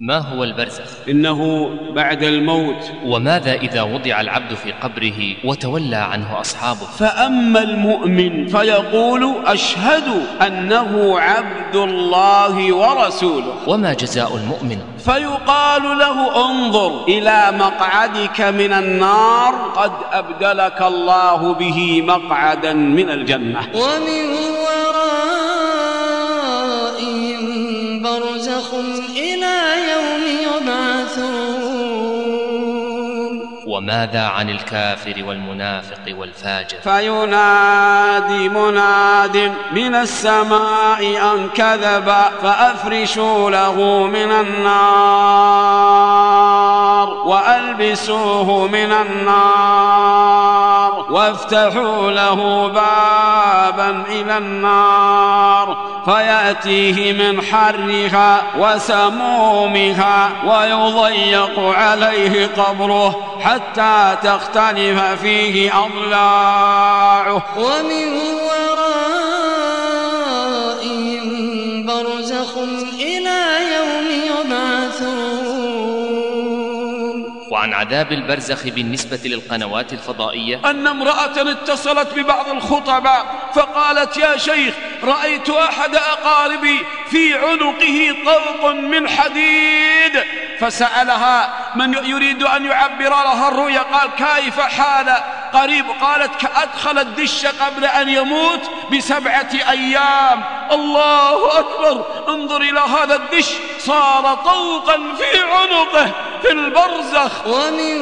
ما هو البرزخ؟ إنه بعد الموت. وماذا إذا وضع العبد في قبره وتولى عنه أصحابه؟ فأما المؤمن فيقول أشهد أنه عبد الله ورسوله. وما جزاء المؤمن؟ فيقال له انظر إلى مقعدك من النار قد أبدلك الله به مقعدا من الجنة. ومن ورائهم برزخ إلى يوم يبعثون. وماذا عن الكافر والمنافق والفاجر؟ فينادي مناد من السماء أن كذب فأفرشوا له من النار وألبسوه من النار وافتحوا له بابا إلى النار فيأتيه من حرها وسمومها ويضيق عليه قبره حتى تختلف فيه أضلاعه. ومن ورائهم برزخ إلى يوم يبعثون. وعن عذاب البرزخ بالنسبة للقنوات الفضائية أن امرأة اتصلت ببعض الخطباء فقالت يا شيخ رأيت أحد أقاربي في عنقه طوق من حديد، فسألها من يريد أن يعبر لها الرؤيا قال كيف حال قريب؟ قالت كأدخل الدش قبل أن يموت ب7 أيام. الله أكبر، انظر إلى هذا الدش صار طوقا في عنقه في البرزخ. ومن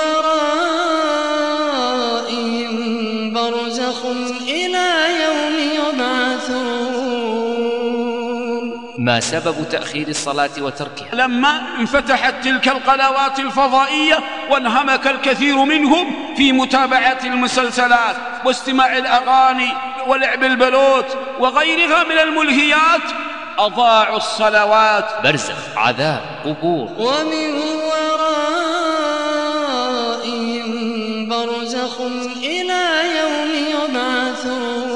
ورائهم برزخ إلى يوم يبعثون. ما سبب تأخير الصلاة وتركها؟ لما انفتحت تلك القنوات الفضائية وانهمك الكثير منهم في متابعة المسلسلات واستماع الأغاني ولعب البلوت وغيرها من الملهيات أضاعوا الصلوات. برزخ، عذاب، قبور. ومن ورائهم برزخ إلى يوم يبعثون.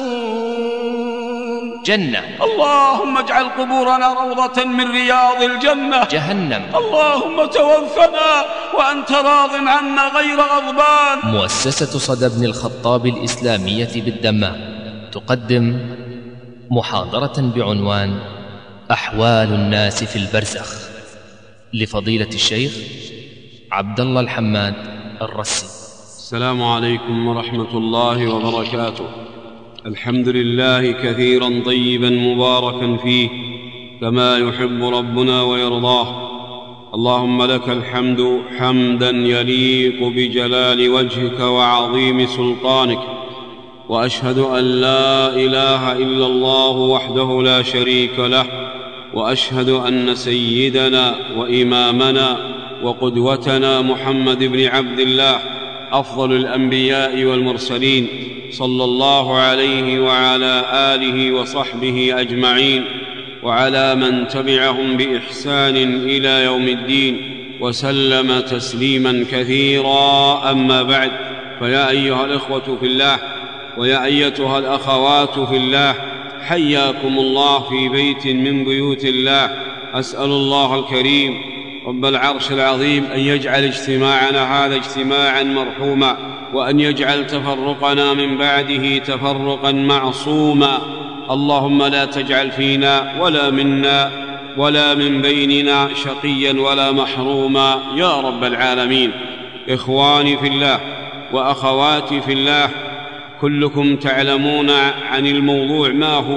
جنة. اللهم اجعل قبورنا روضة من رياض الجنة. جهنم. اللهم توفنا وأنت راض عنا غير غضبان. مؤسسة صدى بن الخطاب الإسلامية بالدمام تقدم محاضرة بعنوان أحوال الناس في البرزخ لفضيلة الشيخ عبد الله الحماد الرسي. السلام عليكم ورحمة الله وبركاته. الحمد لله كثيرا طيبا مباركا فيه كما يحب ربنا ويرضاه. اللهم لك الحمد حمدا يليق بجلال وجهك وعظيم سلطانك، وأشهد أن لا إله إلا الله وحده لا شريك له، وأشهد أن سيدنا وإمامنا وقدوتنا محمد بن عبد الله أفضل الأنبياء والمرسلين صلى الله عليه وعلى آله وصحبه أجمعين وعلى من تبعهم بإحسان إلى يوم الدين وسلم تسليما كثيرا. أما بعد، فيا أيها الإخوة في الله ويا أيتها الأخوات في الله، حياكم الله في بيت من بيوت الله. أسأل الله الكريم رب العرش العظيم أن يجعل اجتماعنا هذا اجتماعا مرحوما، وأن يجعل تفرقنا من بعده تفرقا معصوما. اللهم لا تجعل فينا ولا منا ولا من بيننا شقيا ولا محروما يا رب العالمين. إخواني في الله وأخواتي في الله، كلكم تعلمون عن الموضوع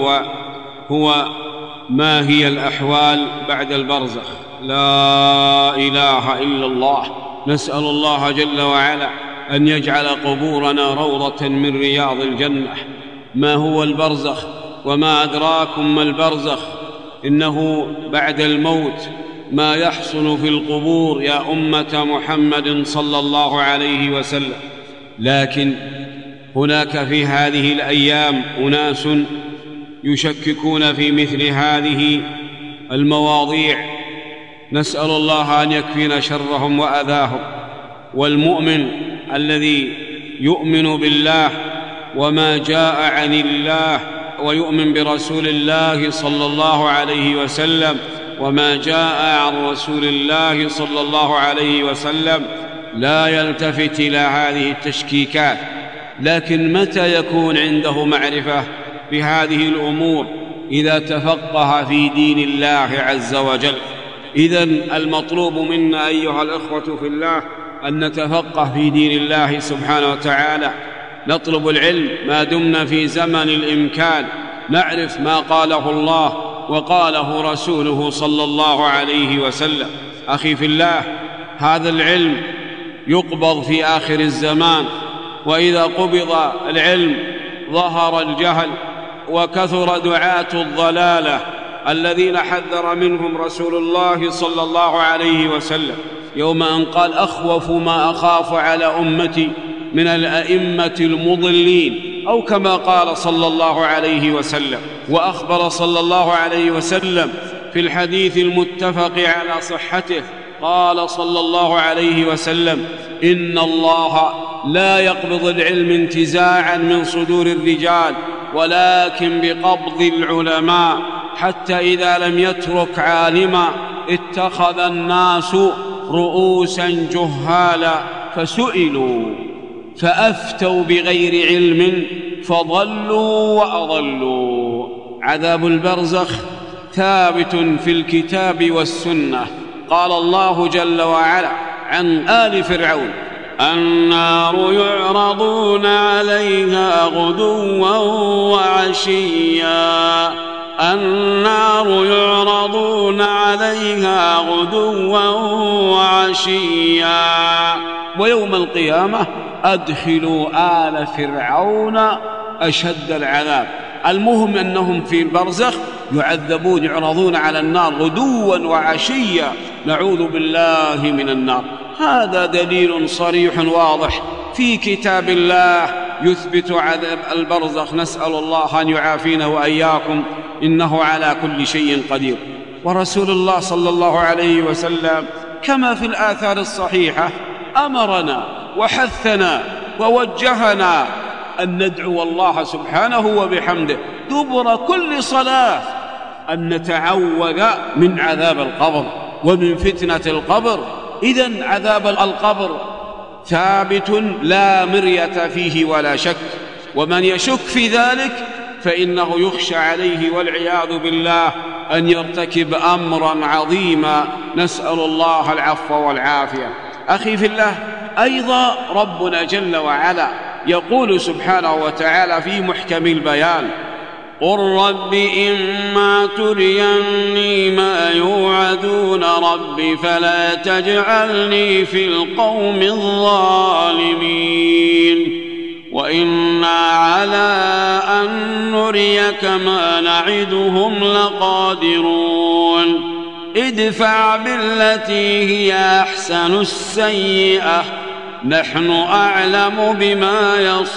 ما هي الأحوال بعد البرزخ. لا إله إلا الله. نسأل الله جل وعلا أن يجعل قبورنا روضة من رياض الجنة. ما هو البرزخ وما أدراكم ما البرزخ؟ إنه بعد الموت ما يحصل في القبور يا أمة محمد صلى الله عليه وسلم. لكن هناك في هذه الأيام أناس يشككون في مثل هذه المواضيع، نسأل الله أن يكفينا شرهم وأذاهم. والمؤمن الذي يؤمن بالله وما جاء عن الله ويؤمن برسول الله صلى الله عليه وسلم وما جاء عن رسول الله صلى الله عليه وسلم لا يلتفت إلى هذه التشكيكات. لكن متى يكون عنده معرفة بهذه الأمور؟ إذا تفقه في دين الله عز وجل. إذن المطلوب منا أيها الإخوة في الله أن نتفقه في دين الله سبحانه وتعالى، نطلب العلم ما دمنا في زمن الإمكان، نعرف ما قاله الله وقاله رسوله صلى الله عليه وسلم. أخي في الله، هذا العلم يقبض في آخر الزمان، وإذا قبض العلم ظهر الجهل وكثر دعاة الضلالة الذين حذر منهم رسول الله صلى الله عليه وسلم يوم أن قال: أخوف ما أخاف على أمتي من الأئمة المضلين، أو كما قال صلى الله عليه وسلم. وأخبر صلى الله عليه وسلم في الحديث المتفق على صحته، قال صلى الله عليه وسلم: إن الله لا يقبض العلم انتزاعا من صدور الرجال، ولكن بقبض العلماء، حتى إذا لم يترك عالما اتخذ الناس رؤوسا جهالا فسئلوا فأفتوا بغير علم فضلوا وأضلوا. عذاب البرزخ ثابت في الكتاب والسنة. قال الله جل وعلا عن آل فرعون: النار يعرضون عليها غدوا وعشيا. النار يعرضون عليها غدوا وعشيا. ويوم القيامة أدخلوا آل فرعون أشد العذاب. المهم أنهم في البرزخ يعذبون، يعرضون على النار غدوا وعشيا، نعوذ بالله من النار. هذا دليل صريح واضح في كتاب الله يثبت عذاب البرزخ. نسأل الله أن يعافينا وإياكم، إنه على كل شيء قدير. ورسول الله صلى الله عليه وسلم كما في الآثار الصحيحة أمرنا وحثنا ووجهنا أن ندعو الله سبحانه وبحمده دبر كل صلاة، أن نتعوذ من عذاب القبر ومن فتنة القبر. إذن عذاب القبر ثابت لا مرية فيه ولا شك، ومن يشك في ذلك فإنه يخشى عليه والعياذ بالله أن يرتكب أمرا عظيما، نسأل الله العفو والعافية. أخي في الله، أيضا ربنا جل وعلا يقول سبحانه وتعالى في محكم البيان: قل رب إما تريني ما يوعدون رب فلا تجعلني في القوم الظالمين، وإنا على أن نريك ما نعدهم لقادرون. ادفع بالتي هي أحسن السيئة، نحن أعلم بما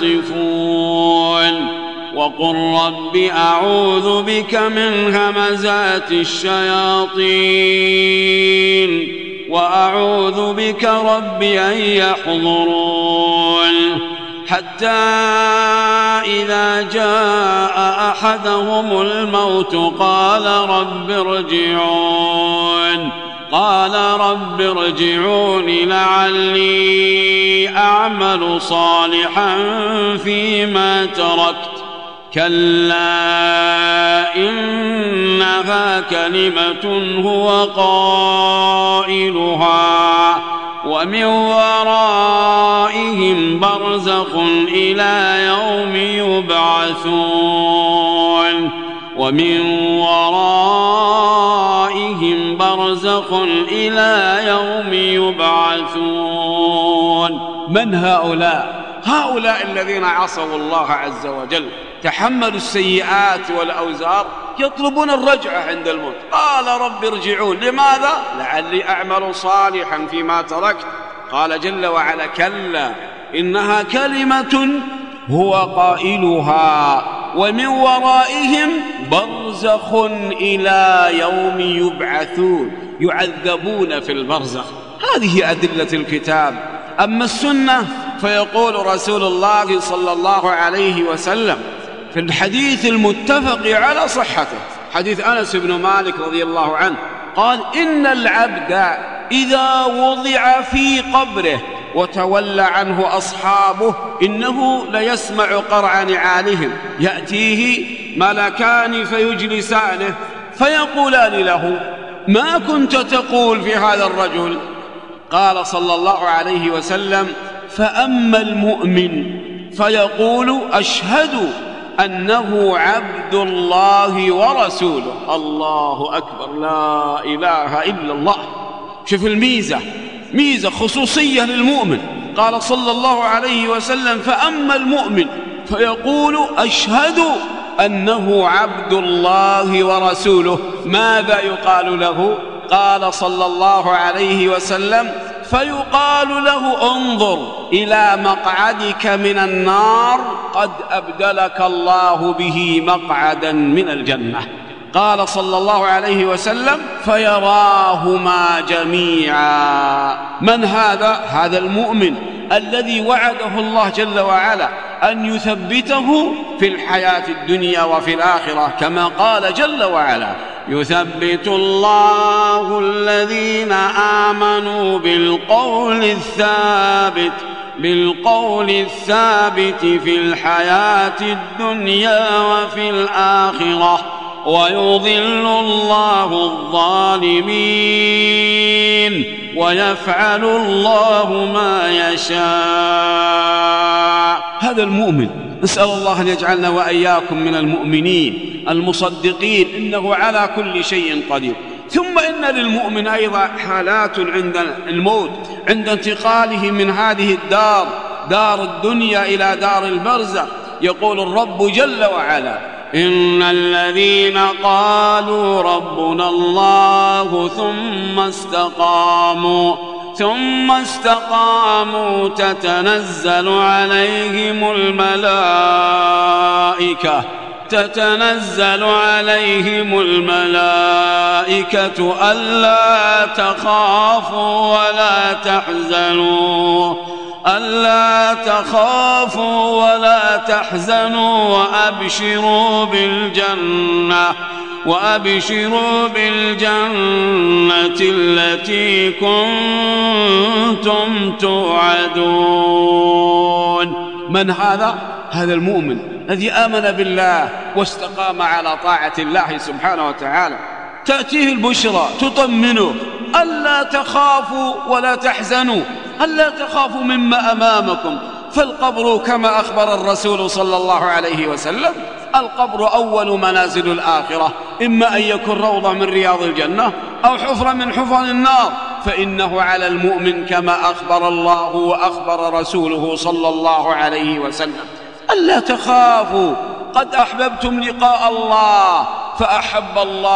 يصفون. وقل رب أعوذ بك من همزات الشياطين وأعوذ بك رب أن يحضرون. حتى إذا جاء أحدهم الموت قال رب ارجعون لعلي أعمل صالحا فيما تركت. كلا إنها كلمة هو قائلها ومن ورائهم برزخ إلى يوم يبعثون. ومن ورائهم برزخ إلى يوم يبعثون. من هؤلاء؟ هؤلاء الذين عصوا الله عز وجل، تحملوا السيئات والأوزار، يطلبون الرجعة عند الموت. قال رب ارجعون. لماذا؟ لعلي أعمل صالحا فيما تركت. قال جل وعلا: كلا إنها كلمة هو قائلها ومن ورائهم برزخ إلى يوم يبعثون، يعذبون في البرزخ. هذه أدلة الكتاب. أما السنة فيقول رسول الله صلى الله عليه وسلم في الحديث المتفق على صحته، حديث أنس بن مالك رضي الله عنه، قال إن العبد إذا وضع في قبره وتولى عنه أصحابه إنه ليسمع قرع نعالهم، يأتيه ملكان فيجلسانه فيقولان له: ما كنت تقول في هذا الرجل؟ قال صلى الله عليه وسلم: فأما المؤمن فيقول: أشهد أنه عبد الله ورسوله. الله أكبر، لا إله إلا الله. شوف الميزة، ميزة خصوصية للمؤمن. قال صلى الله عليه وسلم: فأما المؤمن فيقول: أشهد أنه عبد الله ورسوله. ماذا يقال له؟ قال صلى الله عليه وسلم: فيقال له: انظر إلى مقعدك من النار قد أبدلك الله به مقعدا من الجنة. قال صلى الله عليه وسلم: فيراهما جميعا. من هذا؟ هذا المؤمن الذي وعده الله جل وعلا أن يثبته في الحياة الدنيا وفي الآخرة، كما قال جل وعلا: يثبت الله الذين آمنوا بالقول الثابت في الحياة الدنيا وفي الآخرة ويضل الله الظالمين ويفعل الله ما يشاء. هذا المؤمن، نسأل الله أن يجعلنا وإياكم من المؤمنين المصدقين إنه على كل شيء قدير. ثم إن للمؤمن أيضا حالات عند الموت، عند انتقاله من هذه الدار، دار الدنيا، إلى دار البرزخ. يقول الرب جل وعلا: إن الذين قالوا ربنا الله ثم استقاموا تتنزل عليهم الملائكة ألا تخافوا ولا تحزنوا وأبشروا بالجنة التي كنتم توعدون. من هذا؟ هذا المؤمن الذي آمن بالله واستقام على طاعة الله سبحانه وتعالى. تأتيه البشرى تطمنه: ألا تخافوا ولا تحزنوا، ألا تخافوا مما أمامكم. فالقبر كما أخبر الرسول صلى الله عليه وسلم: القبر أول منازل الآخرة، إما أن يكون روضة من رياض الجنة أو حفرة من حفر النار. فإنه على المؤمن كما أخبر الله وأخبر رسوله صلى الله عليه وسلم: ألا تخافوا، قد أحببتم لقاء الله فأحب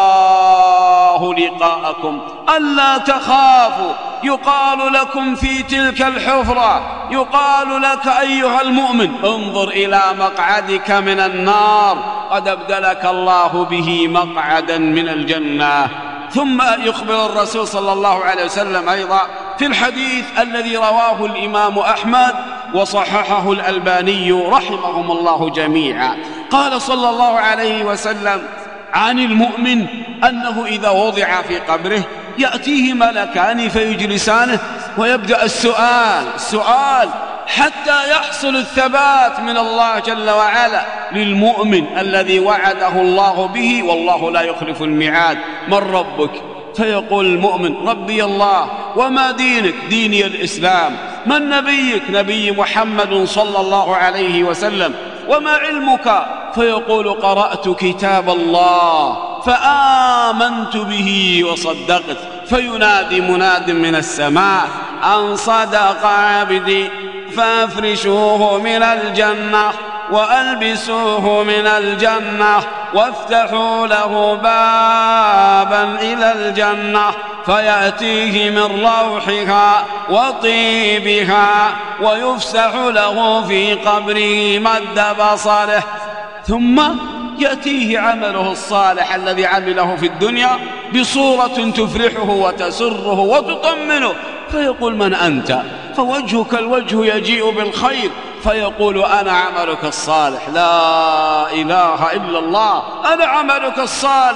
الله لقاءكم. ألا تخافوا، يقال لكم في تلك الحفرة، يقال لك أيها المؤمن: انظر إلى مقعدك من النار قد أبدلك الله به مقعدا من الجنة. ثم يخبر الرسول صلى الله عليه وسلم أيضا في الحديث الذي رواه الإمام أحمد وصححه الألباني رحمهم الله جميعا. قال صلى الله عليه وسلم عن المؤمن أنه إذا وضع في قبره يأتيه ملكان فيجلسانه ويبدأ السؤال حتى يحصل الثبات من الله جل وعلا للمؤمن الذي وعده الله به، والله لا يخلف الميعاد. من ربك؟ فيقول المؤمن: ربي الله. وما دينك؟ ديني الإسلام. من نبيك؟ نبي محمد صلى الله عليه وسلم. وما علمك؟ فيقول: قرأت كتاب الله فآمنت به وصدقت. فينادي مناد من السماء: أن صدق عبدي فافرشوه من الجنة وألبسوه من الجنة وافتحوا له بابا إلى الجنة فيأتيه من روحها وطيبها ويفسح له في قبره مد بصره. ثم يأتيه عمله الصالح الذي عمله في الدنيا بصورة تفرحه وتسره وتطمنه. فيقول: من أنت؟ فوجهك الوجه يجيء بالخير. فيقول: أنا عملك الصالح. لا إله إلا الله، أنا عملك الصالح.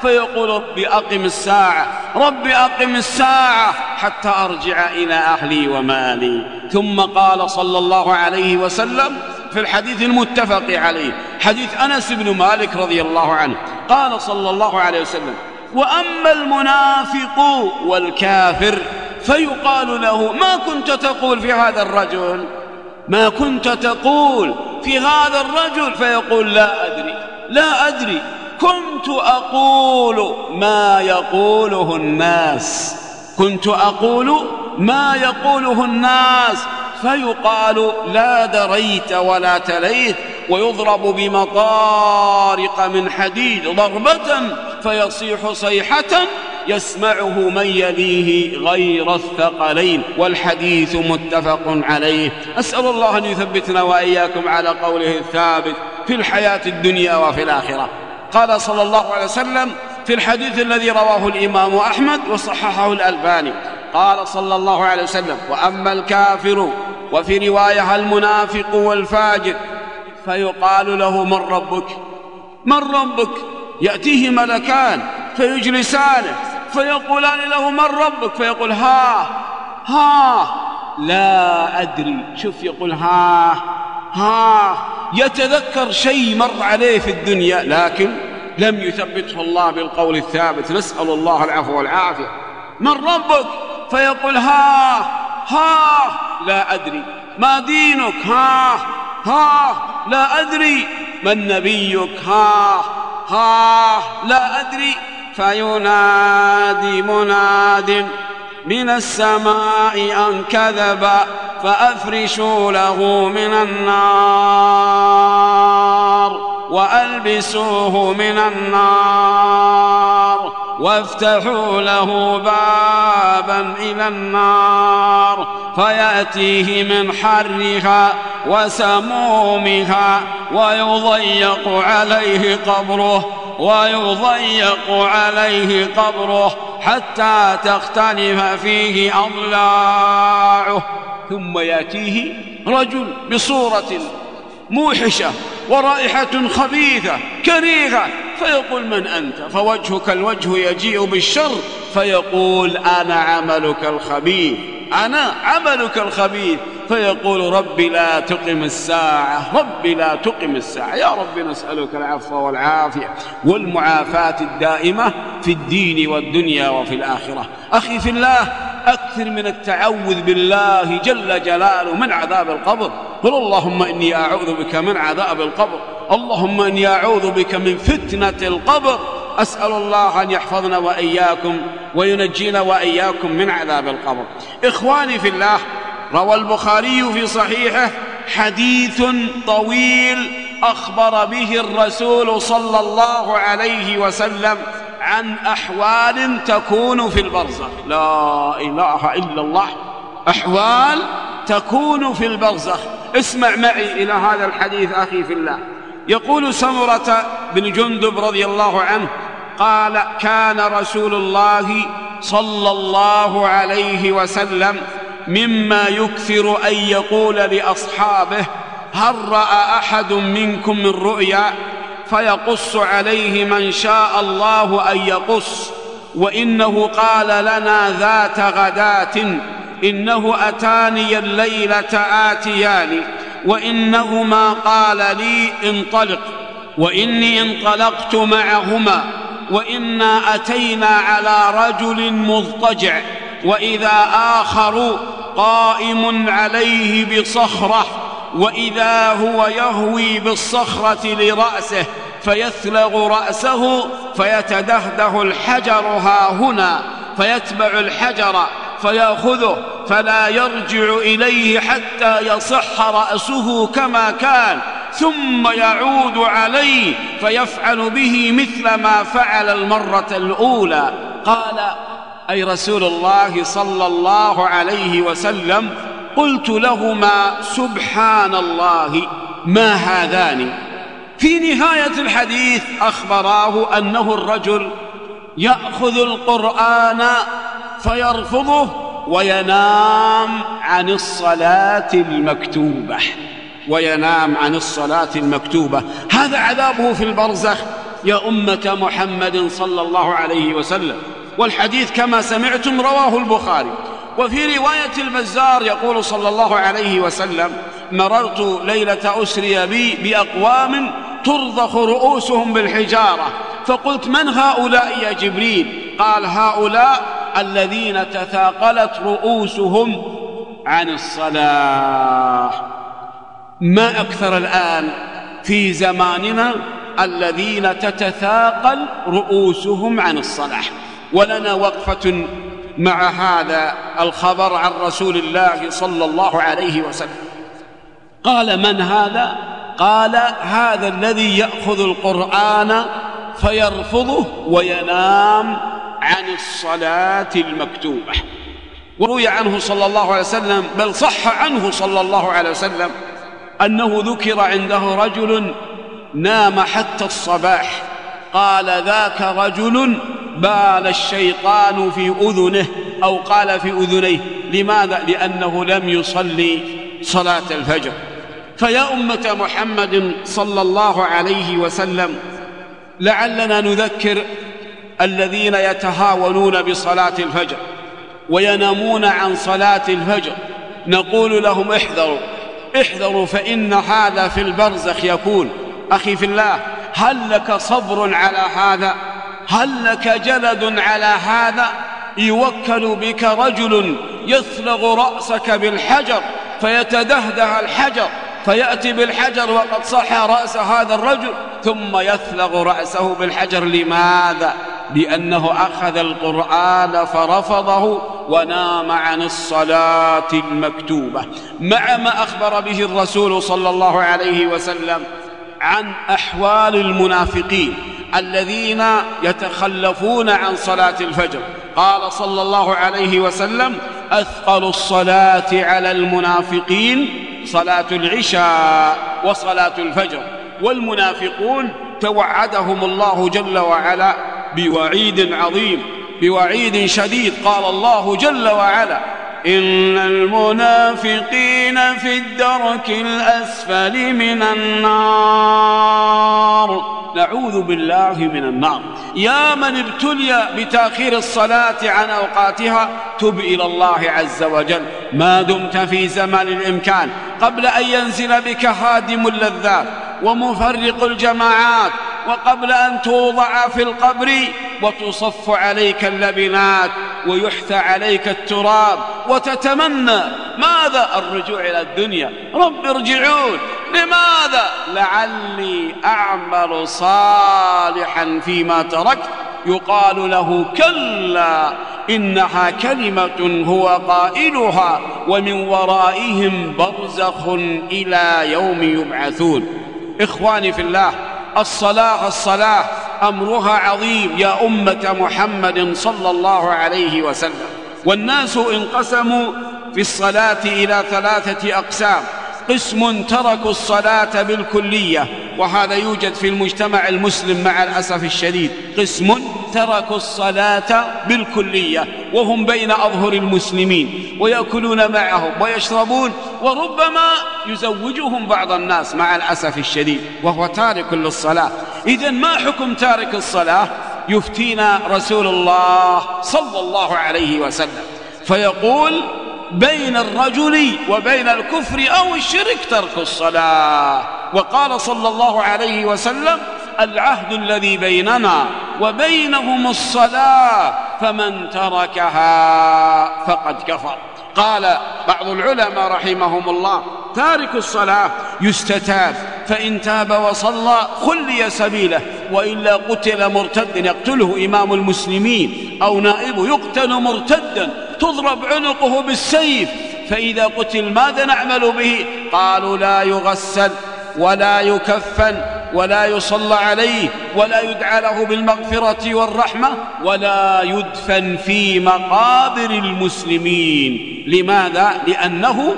فيقول ربي أقم الساعة، ربي أقم الساعة حتى أرجع إلى أهلي ومالي. ثم قال صلى الله عليه وسلم في الحديث المتفق عليه، حديث أنس بن مالك رضي الله عنه، قال صلى الله عليه وسلم: وأما المنافق والكافر فيقال له: ما كنت تقول في هذا الرجل؟ ما كنت تقول في هذا الرجل؟ فيقول: لا أدري، كنت أقول ما يقوله الناس، كنت أقول ما يقوله الناس. فيقال: لا دريت ولا تليت، ويضرب بمطارق من حديد ضربة فيصيح صيحة يسمعه من يليه غير الثقلين. والحديث متفق عليه. أسأل الله أن يثبتنا وإياكم على قوله الثابت في الحياة الدنيا وفي الآخرة. قال صلى الله عليه وسلم في الحديث الذي رواه الإمام أحمد وصححه الألباني، قال صلى الله عليه وسلم: وأما الكافر، وفي رواية المنافق والفاجر، فيقال له: من ربك؟ من ربك؟ يأتيه ملكان فيجلسانه فيقولان له: من ربك؟ فيقول: ها لا أدري. شوف، يقول ها يتذكر شيء مر عليه في الدنيا لكن لم يثبته الله بالقول الثابت، نسأل الله العفو والعافية. من ربك؟ فيقول: ها لا أدري. ما دينك؟ ها لا أدري. من نبيك؟ ها لا أدري. فينادي مناد من السماء أن كذب فأفرشوا له من النار وألبسوه من النار وافتحوا له بابا إلى النار فيأتيه من حرها وسمومها ويضيق عليه قبره حتى تختلف فيه أضلاعه. ثم يأتيه رجل بصورة موحشة ورائحة خبيثة كريهة فيقول: من أنت؟ فوجهك الوجه يجيء بالشر فيقول: أنا عملك الخبيث. فيقول: ربي لا تقم الساعة، يا رب نسألك العفو والعافية والمعافاة الدائمة في الدين والدنيا وفي الآخرة. أخي في الله، أكثر من التعوذ بالله جل جلاله من عذاب القبر. قل: اللهم إني أعوذ بك من عذاب القبر، اللهم إني أعوذ بك من فتنة القبر. أسأل الله أن يحفظنا وإياكم وينجينا وإياكم من عذاب القبر. إخواني في الله، روى البخاري في صحيحه حديث طويل أخبر به الرسول صلى الله عليه وسلم عن أحوال تكون في البرزخ. لا إله إلا الله، أحوال تكون في البرزخ. اسمع معي إلى هذا الحديث أخي في الله. يقول سمرة بن جندب رضي الله عنه قال: كان رسول الله صلى الله عليه وسلم مما يكثر أن يقول لأصحابه: هل رأى أحد منكم من رؤيا؟ فيقص عليه من شاء الله أن يقص. وإنه قال لنا ذات غداة: إنه أتاني الليلة آتيان، وإنهما قال لي انطلق، وإني انطلقت معهما، وإنا أتينا على رجل مضطجع، وإذا آخر قائم عليه بصخرة، وإذا هو يهوي بالصخرة لرأسه فيثلغ رأسه فيتدهده الحجر هاهنا، فيتبع الحجر فيأخذه فلا يرجع إليه حتى يصح رأسه كما كان، ثم يعود عليه فيفعل به مثل ما فعل المرة الأولى. قال أي رسول الله صلى الله عليه وسلم: قلت لهما: سبحان الله، ما هذان؟ في نهاية الحديث أخبراه أنه الرجل يأخذ القرآن فيرفضه وينام عن الصلاة المكتوبة، هذا عذابه في البرزخ. يا أمة محمد صلى الله عليه وسلم. والحديث كما سمعتم رواه البخاري. وفي رواية البزار يقول صلى الله عليه وسلم: مررت ليلة أسري بي بأقوام ترضخ رؤوسهم بالحجارة، فقلت: من هؤلاء يا جبريل؟ قال: هؤلاء الذين تثاقلت رؤوسهم عن الصلاة. ما أكثر الآن في زماننا الذين تتثاقل رؤوسهم عن الصلاة. ولنا وقفة مع هذا الخبر عن رسول الله صلى الله عليه وسلم. قال: من هذا؟ قال: هذا الذي يأخذ القرآن فيرفضه وينام عن الصلاة المكتوبة. وروي عنه صلى الله عليه وسلم، بل صح عنه صلى الله عليه وسلم، أنه ذكر عنده رجل نام حتى الصباح. قال: ذاك رجل بال الشيطان في أذنه، أو قال في أذنيه. لماذا؟ لأنه لم يصلي صلاة الفجر. فيا أمة محمد صلى الله عليه وسلم، لعلنا نذكر الذين يتهاونون بصلاة الفجر وينامون عن صلاة الفجر، نقول لهم: احذروا فإن هذا في البرزخ يكون. أخي في الله، هل لك صبر على هذا؟ هل لك جلد على هذا؟ يوكل بك رجل يثلغ رأسك بالحجر فيتدهده الحجر، فيأتي بالحجر وقد صح رأس هذا الرجل، ثم يثلغ رأسه بالحجر. لماذا؟ لأنه أخذ القرآن فرفضه ونام عن الصلاة المكتوبة. مع ما أخبر به الرسول صلى الله عليه وسلم عن أحوال المنافقين الذين يتخلفون عن صلاة الفجر. قال صلى الله عليه وسلم: أثقل الصلاة على المنافقين صلاة العشاء وصلاة الفجر. والمنافقون توعدهم الله جل وعلا بوعيد عظيم، بوعيد شديد. قال الله جل وعلا: إن المنافقين في الدرك الأسفل من النار. نعوذ بالله من النار. يا من ابتلي بتأخير الصلاة عن أوقاتها، تب إلى الله عز وجل ما دمت في زمن الإمكان، قبل أن ينزل بك هادم اللذات ومفرق الجماعات، وقبل أن توضع في القبر وتصف عليك اللبنات ويحثى عليك التراب وتتمنى ماذا؟ الرجوع إلى الدنيا. رب ارجعون. لماذا؟ لعلي أعمل صالحا فيما تركت. يقال له: كلا إنها كلمة هو قائلها ومن ورائهم برزخ إلى يوم يبعثون. إخواني في الله، الصلاة أمرها عظيم يا أمة محمد صلى الله عليه وسلم. والناس انقسموا في الصلاة إلى 3 أقسام: قسم تركوا الصلاة بالكلية، وهذا يوجد في المجتمع المسلم مع الأسف الشديد. قسم تركوا الصلاة بالكلية وهم بين أظهر المسلمين ويأكلون معهم ويشربون، وربما يزوجهم بعض الناس مع الأسف الشديد وهو تارك للصلاة. إذن ما حكم تارك الصلاة؟ يفتينا رسول الله صلى الله عليه وسلم فيقول: بين الرجل وبين الكفر أو الشرك ترك الصلاة. وقال صلى الله عليه وسلم: العهد الذي بيننا وبينهم الصلاة، فمن تركها فقد كفر. قال بعض العلماء رحمهم الله: تارك الصلاة يستتاب، فإن تاب وصلى خلي سبيله، وإلا قتل مرتدا يقتله إمام المسلمين أو نائبه، يقتل مرتدا تضرب عنقه بالسيف. فإذا قتل ماذا نعمل به؟ قالوا: لا يغسل ولا يكفن ولا يصلى عليه ولا يدعى له بالمغفرة والرحمة ولا يدفن في مقابر المسلمين. لماذا؟ لأنه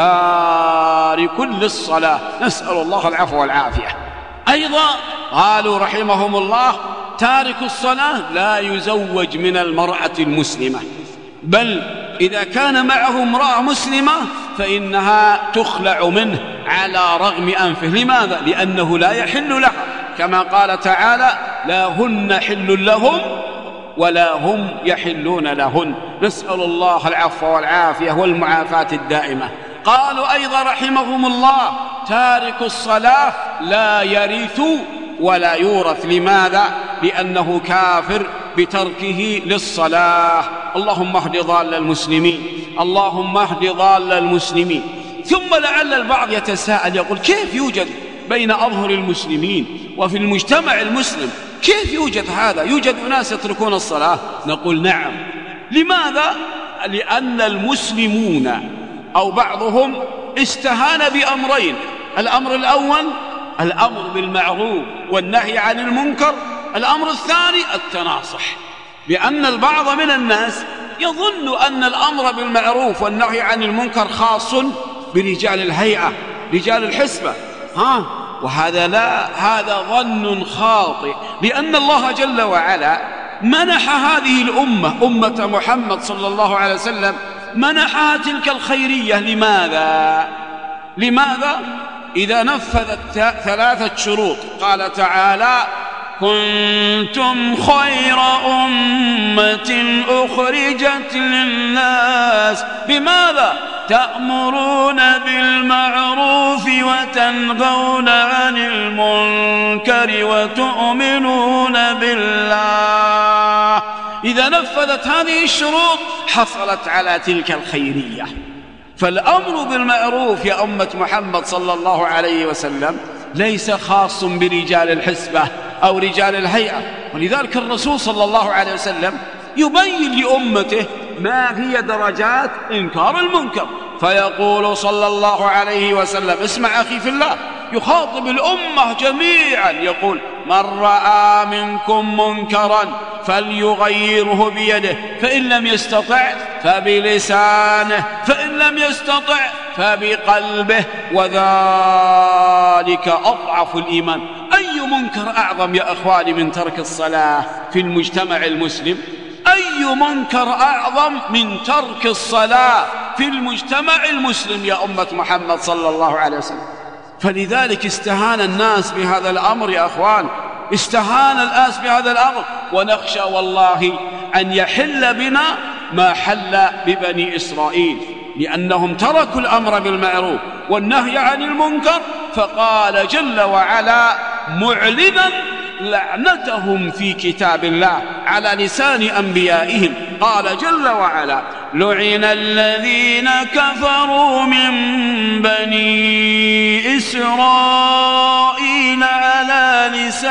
تارك للصلاة، نسأل الله العفو والعافية. أيضا قالوا رحمهم الله: تارك الصلاة لا يزوج من المرأة المسلمة، بل إذا كان معه امرأة مسلمة فإنها تخلع منه على رغم أنفه. لماذا؟ لأنه لا يحل لها، كما قال تعالى: لا هن حل لهم ولا هم يحلون لهن. نسأل الله العفو والعافية والمعافاة الدائمة. قالوا أيضا رحمهم الله: تارك الصلاة لا يرث ولا يورث. لماذا؟ لأنه كافر بتركه للصلاة. اللهم اهد ضال المسلمين، اللهم اهد ضال المسلمين. ثم لعل البعض يتساءل يقول: كيف يوجد بين أظهر المسلمين وفي المجتمع المسلم كيف يوجد هذا؟ يوجد أناس يتركون الصلاة. نقول: نعم. لماذا؟ لأن المسلمون أو بعضهم استهان بأمرين. الأمر الأول الأمر بالمعروف والنهي عن المنكر. الأمر الثاني التناصح. لأن البعض من الناس يظن أن الأمر بالمعروف والنهي عن المنكر خاص برجال الهيئة، رجال الحسبة. وهذا لا، هذا ظن خاطئ. لأن الله جل وعلا منح هذه الأمة، أمة محمد صلى الله عليه وسلم، منحها تلك الخيرية. لماذا؟ إذا نفذت 3 شروط. قال تعالى: كنتم خير أمة أخرجت للناس. بماذا؟ تأمرون بالمعروف وتنهون عن المنكر وتؤمنون بالله. إذا نفذت هذه الشروط حصلت على تلك الخيرية. فالأمر بالمعروف يا أمة محمد صلى الله عليه وسلم ليس خاص برجال الحسبة أو رجال الهيئة. ولذلك الرسول صلى الله عليه وسلم يبين لأمته ما هي درجات إنكار المنكر، فيقول صلى الله عليه وسلم: اسمع أخي في الله، يخاطب الأمة جميعا يقول: من رأى منكم منكرا فليغيره بيده، فإن لم يستطع فبلسانه، فإن لم يستطع فبقلبه، وذلك أضعف الإيمان. أي منكر أعظم يا أخواني من ترك الصلاة في المجتمع المسلم؟ أي منكر أعظم من ترك الصلاة في المجتمع المسلم يا أمة محمد صلى الله عليه وسلم؟ فلذلك استهان الناس بهذا الأمر يا أخوان، استهان الناس بهذا الأمر. ونخشى والله أن يحل بنا ما حل ببني إسرائيل، لأنهم تركوا الأمر بالمعروف والنهي عن المنكر. فقال جل وعلا معلنا لعنتهم في كتاب الله على لسان أنبيائهم، قال جل وعلا: لعن الذين كفروا من بني إسرائيل على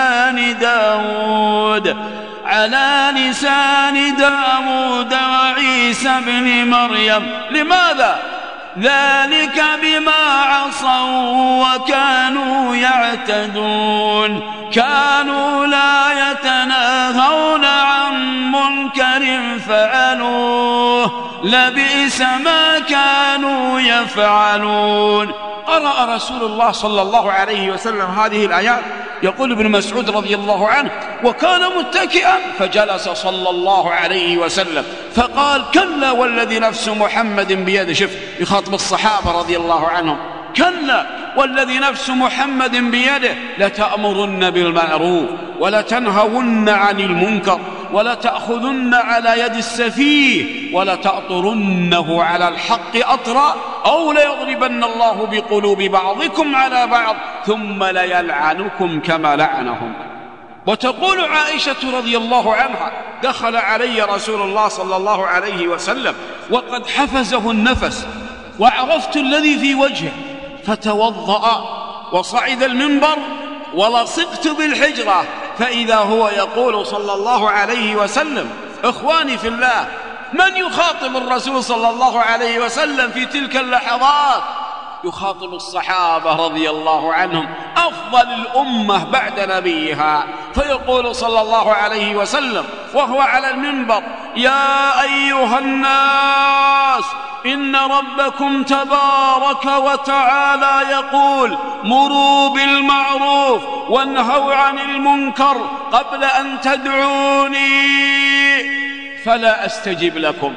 لسان داود وعيسى بن مريم. لماذا؟ ذلك بما عصوا وكانوا يعتدون، كانوا لا يتناهون عن منكر فعلوه، لبئس ما كانوا يفعلون. قرأ رسول الله صلى الله عليه وسلم هذه الآيات. يقول ابن مسعود رضي الله عنه: وكان متكئا فجلس صلى الله عليه وسلم فقال: كلا والذي نفس محمد بيده. شوف يخاطب الصحابة رضي الله عنهم: كلا والذي نفس محمد بيده لتأمرن بالمعروف ولتنهون عن المنكر ولتأخذن على يد السفيه ولتأطرنه على الحق أطرا أو ليضربن الله بقلوب بعضكم على بعض ثم ليلعنكم كما لعنهم. وتقول عائشة رضي الله عنها: دخل علي رسول الله صلى الله عليه وسلم وقد حفزه النفس وعرفت الذي في وجهه، فتوضأ وصعد المنبر ولصقت بالحجرة، فإذا هو يقول صلى الله عليه وسلم: إخواني في الله، من يخاطب الرسول صلى الله عليه وسلم في تلك اللحظات؟ يخاطب الصحابة رضي الله عنهم، أفضل الأمة بعد نبيها، فيقول صلى الله عليه وسلم وهو على المنبر: يا أيها الناس، إن ربكم تبارك وتعالى يقول: مروا بالمعروف وانهوا عن المنكر قبل أن تدعوني فلا أستجب لكم،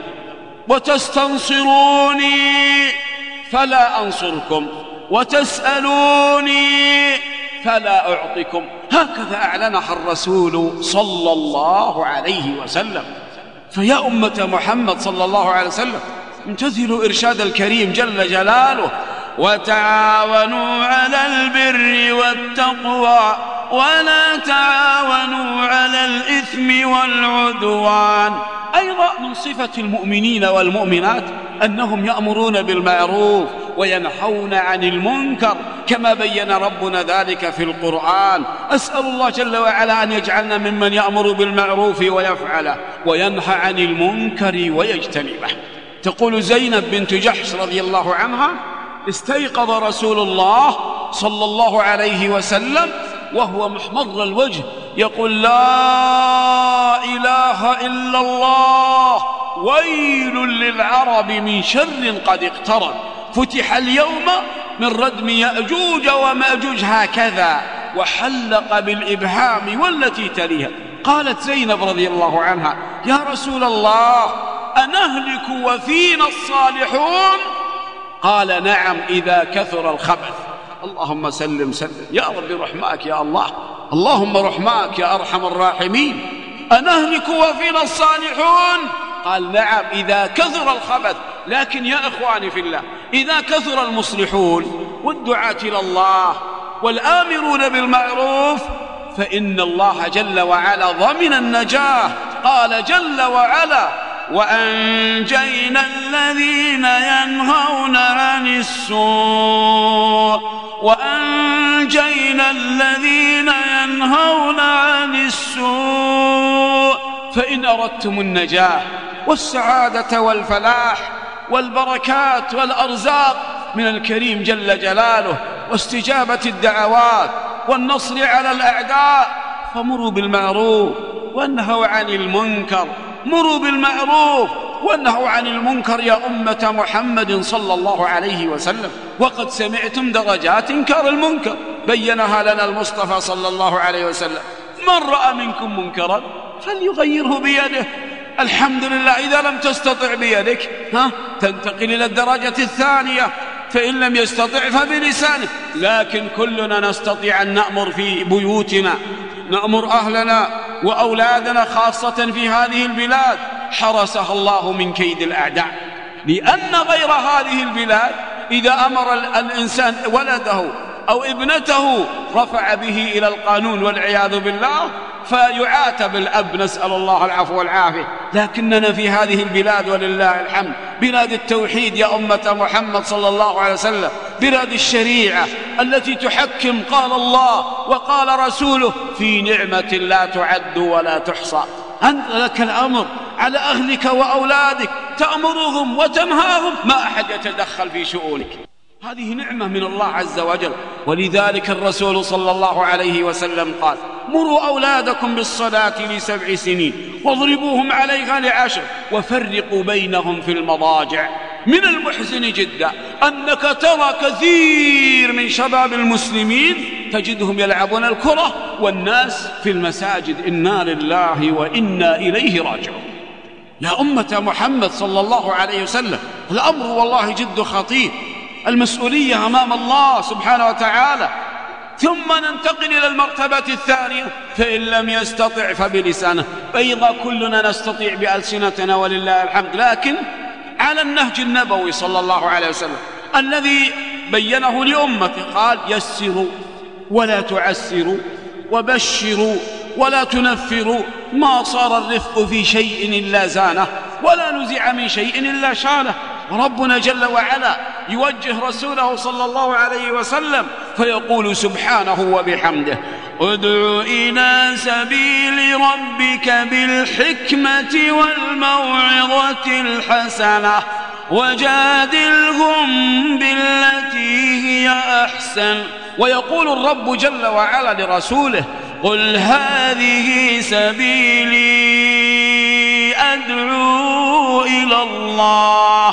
وتستنصروني فلا أنصركم، وتسألوني فلا أعطكم. هكذا أعلنها الرسول صلى الله عليه وسلم. فيا أمة محمد صلى الله عليه وسلم، امتثلوا إرشاد الكريم جل جلاله: وتعاونوا على البر والتقوى ولا تعاونوا على الإثم والعدوان. أيضا من صفة المؤمنين والمؤمنات أنهم يأمرون بالمعروف وينهون عن المنكر كما بين ربنا ذلك في القرآن. أسأل الله جل وعلا أن يجعلنا ممن يأمر بالمعروف ويفعله وينهى عن المنكر ويجتنبه. تقول زينب بنت جحش رضي الله عنها: استيقظ رسول الله صلى الله عليه وسلم وهو محمر الوجه يقول: لا إله إلا الله، ويل للعرب من شر قد اقترب، فتح اليوم من ردم يأجوج ومأجوج هكذا، وحلق بالإبهام والتي تليها. قالت زينب رضي الله عنها: يا رسول الله، أنهلك وفينا الصالحون؟ قال: نعم، إذا كثر الخبث. اللهم سلم سلم يا رب، رحماك يا الله، اللهم رحماك يا أرحم الراحمين. أنهلك وفينا الصالحون؟ قال: نعم، إذا كثر الخبث. لكن يا إخواني في الله، إذا كثر المصلحون والدعاة إلى الله والآمرون بالمعروف فإن الله جل وعلا ضمن النجاة. قال جل وعلا: وأنجينا الذين ينهون عن السوء، وأنجينا الذين ينهون عن السوء. فإن أردتم النجاة والسعادة والفلاح والبركات والأرزاق من الكريم جل جلاله واستجابة الدعوات والنصر على الأعداء، فمروا بالمعروف وانهوا عن المنكر. مروا بالمعروف وانهوا عن المنكر يا أمة محمد صلى الله عليه وسلم. وقد سمعتم درجات إنكار المنكر بينها لنا المصطفى صلى الله عليه وسلم: من رأى منكم منكرا فليغيره بيده. الحمد لله. إذا لم تستطع بيدك تنتقل إلى الدرجة الثانية، فإن لم يستطع فبلسانه. لكن كلنا نستطيع أن نأمر في بيوتنا، نأمر أهلنا وأولادنا خاصة في هذه البلاد حرسها الله من كيد الأعداء. لأن غير هذه البلاد إذا أمر الإنسان ولده أو ابنته رفع به إلى القانون والعياذ بالله، فيعاتب الأب، نسأل الله العفو والعافية. لكننا في هذه البلاد ولله الحمد بلاد التوحيد يا أمة محمد صلى الله عليه وسلم، بلاد الشريعة التي تحكم قال الله وقال رسوله في نعمة لا تعد ولا تحصى. أنت لك الأمر على أهلك وأولادك، تأمرهم وتنهاهم، ما أحد يتدخل في شؤونك. هذه نعمة من الله عز وجل. ولذلك الرسول صلى الله عليه وسلم قال: مروا أولادكم بالصلاة ل7 سنين واضربوهم عليها ل10 وفرقوا بينهم في المضاجع. من المحزن جدا أنك ترى كثير من شباب المسلمين تجدهم يلعبون الكرة والناس في المساجد. إنا لله وإنا إليه راجعون. يا أمة محمد صلى الله عليه وسلم، الأمر والله جد خطير، المسؤولية أمام الله سبحانه وتعالى. ثم ننتقل إلى المرتبة الثانية: فإن لم يستطع فبلسانه. فإذا كلنا نستطيع بألسنتنا ولله الحمد، لكن على النهج النبوي صلى الله عليه وسلم الذي بينه لأمته، قال: يسروا ولا تعسروا، وبشروا ولا تنفروا، ما صار الرفق في شيء إلا زانه، ولا نزع من شيء إلا شانه. وربنا جل وعلا يوجه رسوله صلى الله عليه وسلم فيقول سبحانه وبحمده: ادع إلى سبيل ربك بالحكمة والموعظة الحسنة وجادلهم بالتي هي أحسن. ويقول الرب جل وعلا لرسوله: قل هذه سبيلي أدعو إلى الله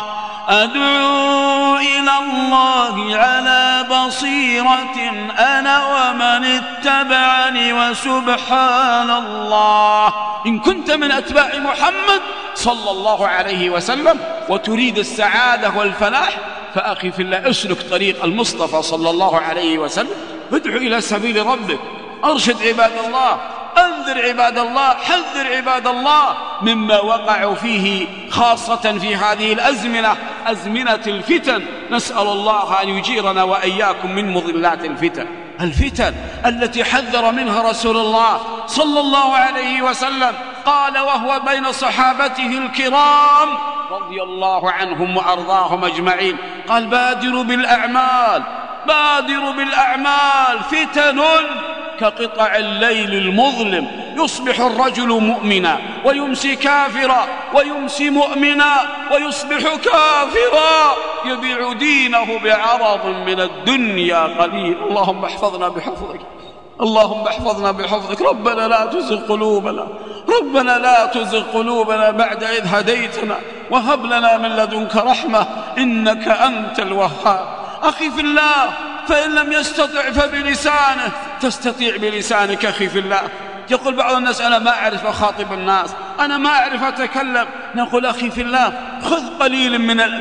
على بصيرة أنا ومن اتبعني وسبحان الله. إن كنت من أتباع محمد صلى الله عليه وسلم وتريد السعادة والفلاح فأخي في الله اسلك طريق المصطفى صلى الله عليه وسلم، ادعو إلى سبيل ربك أرشد عباد الله، أنذر عباد الله، حذر عباد الله مما وقعوا فيه، خاصة في هذه الأزمنة، أزمنة الفتن. نسأل الله أن يجيرنا وإياكم من مضلات الفتن، الفتن التي حذر منها رسول الله صلى الله عليه وسلم. قال وهو بين صحابته الكرام رضي الله عنهم وأرضاهم أجمعين، قال بادروا بالأعمال، بادروا بالأعمال، فتن كقطع الليل المظلم، يصبح الرجل مؤمنا ويمسي كافرا، ويمسي مؤمنا ويصبح كافرا، يبيع دينه بعرض من الدنيا قليل. اللهم احفظنا بحفظك، اللهم احفظنا بحفظك. ربنا لا تزغ قلوبنا، ربنا لا تزغ قلوبنا بعد إذ هديتنا، وهب لنا من لدنك رحمة إنك أنت الوهاب. أخي في الله، فإن لم يستطع فبلسانه، تستطيع بلسانك أخي في الله. يقول بعض الناس أنا ما أعرف أخاطب الناس، أنا ما أعرف أتكلم. نقول أخي في الله خذ قليل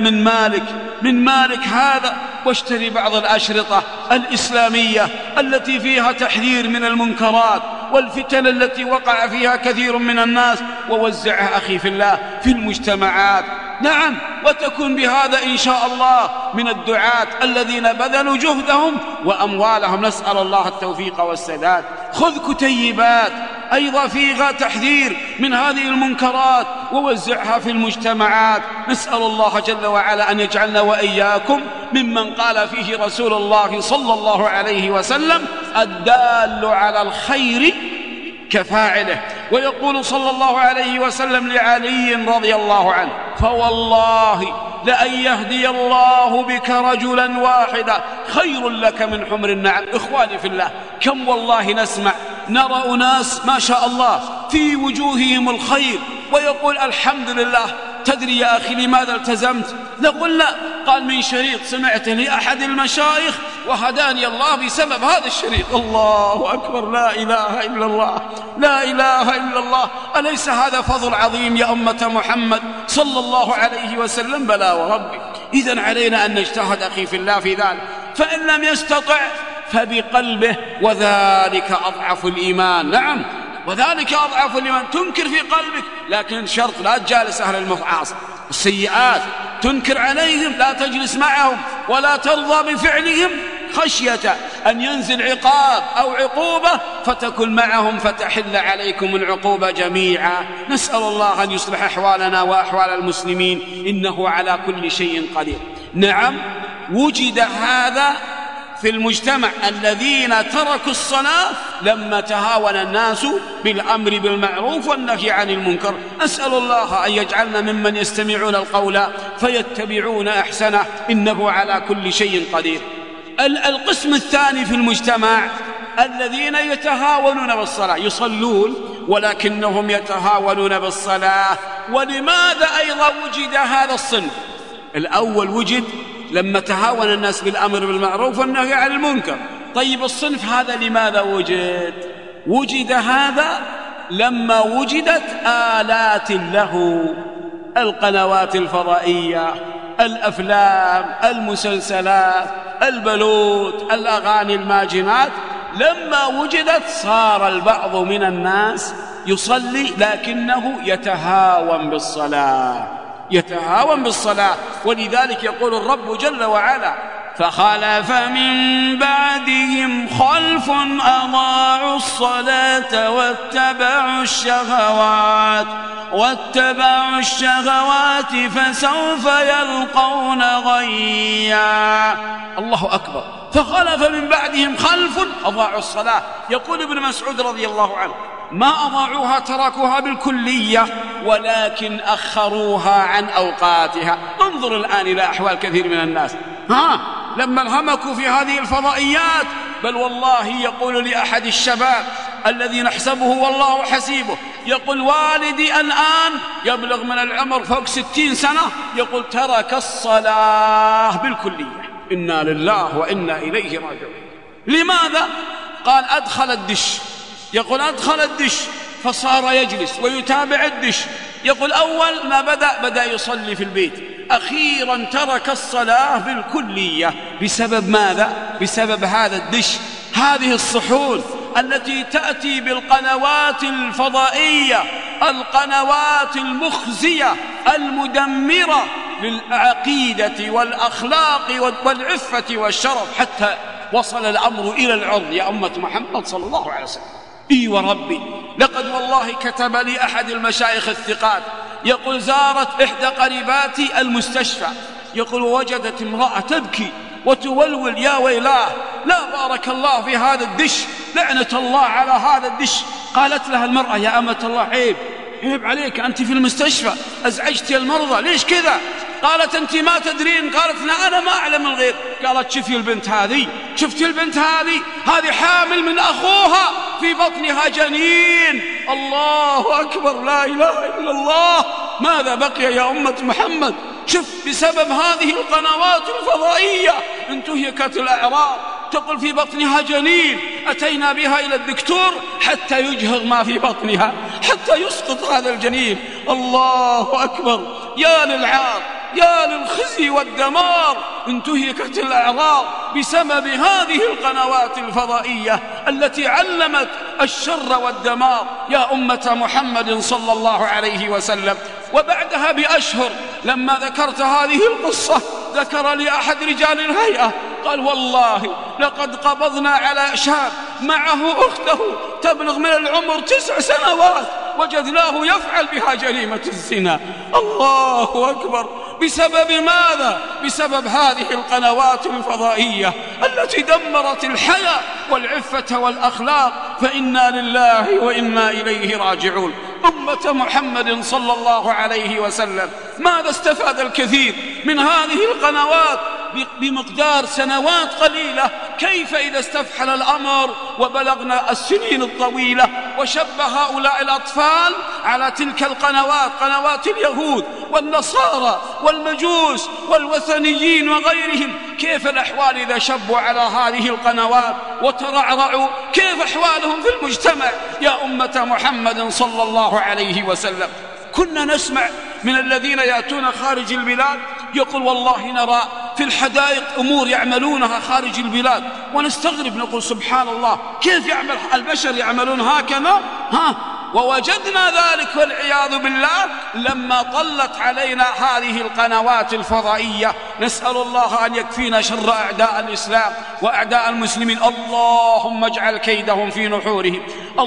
من مالك هذا، واشتري بعض الأشرطة الإسلامية التي فيها تحذير من المنكرات والفتن التي وقع فيها كثير من الناس، ووزعها أخي في الله في المجتمعات. نعم، وتكون بهذا إن شاء الله من الدعاة الذين بذلوا جهدهم وأموالهم. نسأل الله التوفيق والسداد. خذ كتيبات أيضا فيها تحذير من هذه المنكرات ووزعها في المجتمعات. نسأل الله جل وعلا أن يجعلنا وإياكم ممن قال فيه رسول الله صلى الله عليه وسلم الدال على الخير كفاعله. ويقول صلى الله عليه وسلم لعلي رضي الله عنه فوالله لأن يهدي الله بك رجلا واحدا خير لك من حمر النعم. إخواني في الله، كم والله نسمع نرى أناس ما شاء الله في وجوههم الخير ويقول الحمد لله. تدري يا أخي لماذا التزمت؟ نقول لا، قال من شريط سمعته لأحد المشايخ وهداني الله بسبب هذا الشريط. الله أكبر، لا إله إلا الله، لا إله إلا الله. أليس هذا فضل عظيم يا أمة محمد صلى الله عليه وسلم؟ بلى وربي. إذن علينا أن نجتهد أخي في الله في ذلك. فإن لم يستطع فبقلبه، وذلك أضعف الإيمان. نعم، وذلك أضعف الإيمان. تنكر في قلبك، لكن شرط لا تجالس أهل المعاصي السيئات، تنكر عليهم، لا تجلس معهم ولا ترضى بفعلهم خشية أن ينزل عقاب أو عقوبة فتكن معهم فتحل عليكم العقوبة جميعا. نسأل الله أن يصلح أحوالنا وأحوال المسلمين، إنه على كل شيء قدير. نعم، وجد هذا في المجتمع الذين تركوا الصلاة لما تهاون الناس بالأمر بالمعروف والنهي عن المنكر. أسأل الله أن يجعلنا ممن يستمعون القول فيتبعون أحسنه، إنه على كل شيء قدير. القسم الثاني في المجتمع الذين يتهاونون بالصلاة، يصلون ولكنهم يتهاونون بالصلاة. ولماذا أيضا وجد هذا الصنف؟ الأول وجد لما تهاون الناس بالأمر بالمعروف والنهي عن المنكر. طيب الصنف هذا لماذا وجد؟ وجد هذا لما وجدت آلات له، القنوات الفضائية، الأفلام، المسلسلات، البلوت، الأغاني الماجنات. لما وجدت صار البعض من الناس يصلي لكنه يتهاون بالصلاة، يتهاون بالصلاة. ولذلك يقول الرب جل وعلا فخلف من بعدهم خلف أضاعوا الصلاة واتبعوا الشهوات فسوف يلقون غيا. الله أكبر. فخلف من بعدهم خلف أضاعوا الصلاة. يقول ابن مسعود رضي الله عنه ما أضاعوها تركوها بالكلية ولكن أخروها عن أوقاتها. انظر الآن إلى أحوال كثير من الناس، لما انهمكوا في هذه الفضائيات. بل والله يقول لأحد الشباب الذي نحسبه والله حسيبه، يقول والدي الآن يبلغ من العمر فوق 60 سنة، يقول ترك الصلاة بالكلية. إنا لله وإنا إليه راجعون. لماذا؟ قال أدخل الدش. يقول أدخل الدش فصار يجلس ويتابع الدش. يقول أول ما بدأ يصلي في البيت، أخيرا ترك الصلاة بالكلية. بسبب ماذا؟ بسبب هذا الدش، هذه الصحون التي تأتي بالقنوات الفضائية، القنوات المخزية المدمرة للعقيدة والأخلاق والعفة والشرف، حتى وصل الأمر إلى العرض يا أمة محمد صلى الله عليه وسلم. إي وربي، لقد والله كتب لي أحد المشايخ الثقات يقول زارت إحدى قريباتي المستشفى، يقول وجدت امرأة تبكي وتولول يا ويلاه، لا بارك الله في هذا الدش، لعنة الله على هذا الدش. قالت لها المرأة يا أمة الله عيب عليك، أنت في المستشفى أزعجت المرضى، ليش كذا؟ قالت أنت ما تدرين؟ قالت لا أنا ما أعلم الغيب. قالت شفتي البنت هذه؟ شفتي البنت هذه حامل من أخوها، في بطنها جنين. الله أكبر، لا إله إلا الله. ماذا بقي يا أمة محمد؟ شوف، بسبب هذه القنوات الفضائية انتهكت الأعراض. تقول في بطنها جنين، أتينا بها إلى الدكتور حتى يجهر ما في بطنها، حتى يسقط هذا الجنين. الله أكبر، يا للعار، يا للخزي والدمار. انتهكت الأعراض بسبب هذه القنوات الفضائية التي علمت الشر والدمار يا أمة محمد صلى الله عليه وسلم. وبعدها بأشهر لما ذكرت هذه القصة ذكر لي أحد رجال الهيئة قال والله لقد قبضنا على شاب معه أخته تبلغ من العمر 9 سنوات، وجدناه يفعل بها جريمة الزنا. الله أكبر. بسبب ماذا؟ بسبب هذه القنوات الفضائية التي دمرت الحياة والعفة والأخلاق. فإنا لله وإنا إليه راجعون. أمة محمد صلى الله عليه وسلم، ماذا استفاد الكثير من هذه القنوات بمقدار سنوات قليلة؟ كيف إذا استفحل الأمر وبلغنا السنين الطويلة وشب هؤلاء الأطفال على تلك القنوات، قنوات اليهود والنصارى والمجوس والوثنيين وغيرهم؟ كيف الأحوال إذا شبوا على هذه القنوات وترعرعوا؟ كيف أحوالهم في المجتمع يا أمة محمد صلى الله عليه وسلم؟ كنا نسمع من الذين يأتون خارج البلاد يقول والله نرى في الحدائق أمور يعملونها خارج البلاد ونستغرب، نقول سبحان الله، كيف يعمل البشر يعملون هكذا؟ ووجدنا ذلك والعياذ بالله لما طلت علينا هذه القنوات الفضائية. نسأل الله أن يكفينا شر أعداء الإسلام وأعداء المسلمين. اللهم اجعل كيدهم في نحورهم،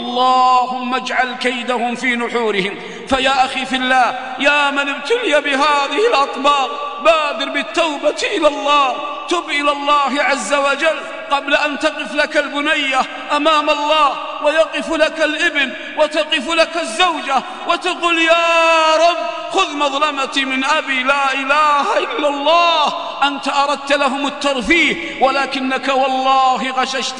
اللهم اجعل كيدهم في نحورهم. فيا أخي في الله، يا من ابتلي بهذه الأطباق، بادر بالتوبة إلى الله، تب إلى الله عز وجل قبل أن تقف لك البنية أمام الله ويقف لك الابن وتقف لك الزوجة وتقول يا رب خذ مظلمتي من أبي. لا إله إلا الله. أنت أردت لهم الترفيه ولكنك والله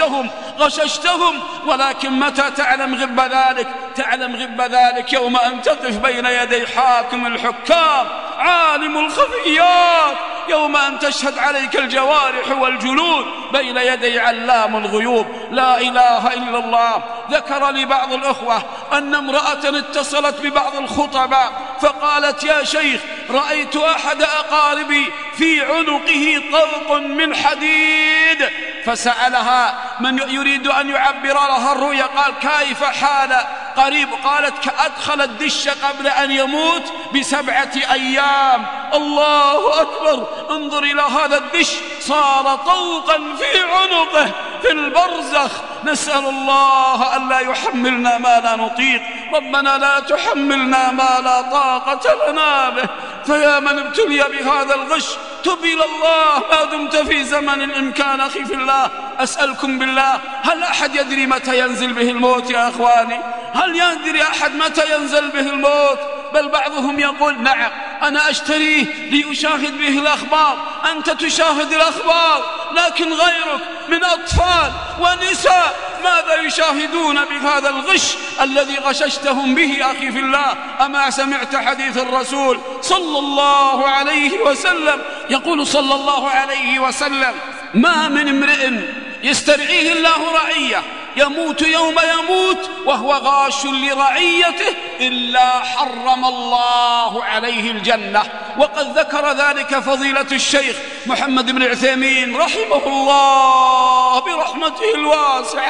غششتهم. ولكن متى تعلم غب ذلك؟ تعلم غب ذلك يوم أن تقف بين يدي حاكم الحكام عالم الخفيات، يوم أن تشهد عليك الجوارح والجلود بين يدي علام الغيوب. لا إله إلا الله. ذكر لي بعض الأخوة أن امرأة اتصلت ببعض الخطباء فقالت يا شيخ رأيت أحد أقاربي في عنقه طوق من حديد، فسألها من يريد أن يعبر لها الرؤيا، قال كيف حال قريب؟ قالت كأدخل الدش قبل أن يموت ب7 أيام. الله أكبر. انظر إلى هذا الدش، صار طوقا في عنقه في البرزخ. نسأل الله أن لا يحملنا ما لا نطيق. ربنا لا تحملنا ما لا طاقة لنا به. فيا من ابتلي بهذا الغش تب إلى الله ما دمت في زمن الإمكان. أخي في الله، أسألكم بالله، هل أحد يدري متى ينزل به الموت يا أخواني؟ هل يدري أحد متى ينزل به الموت؟ بل بعضهم يقول نعم أنا أشتريه لأشاهد به الأخبار. أنت تشاهد الأخبار، لكن غيرك من أطفال ونساء ماذا يشاهدون بهذا الغش الذي غششتهم به؟ أخي في الله، أما سمعت حديث الرسول صلى الله عليه وسلم؟ يقول صلى الله عليه وسلم ما من امرئ يسترعيه الله رعية يموت يوم يموت وهو غاش لرعيته إلا حرم الله عليه الجنة. وقد ذكر ذلك فضيلة الشيخ محمد بن عثيمين رحمه الله برحمته الواسعة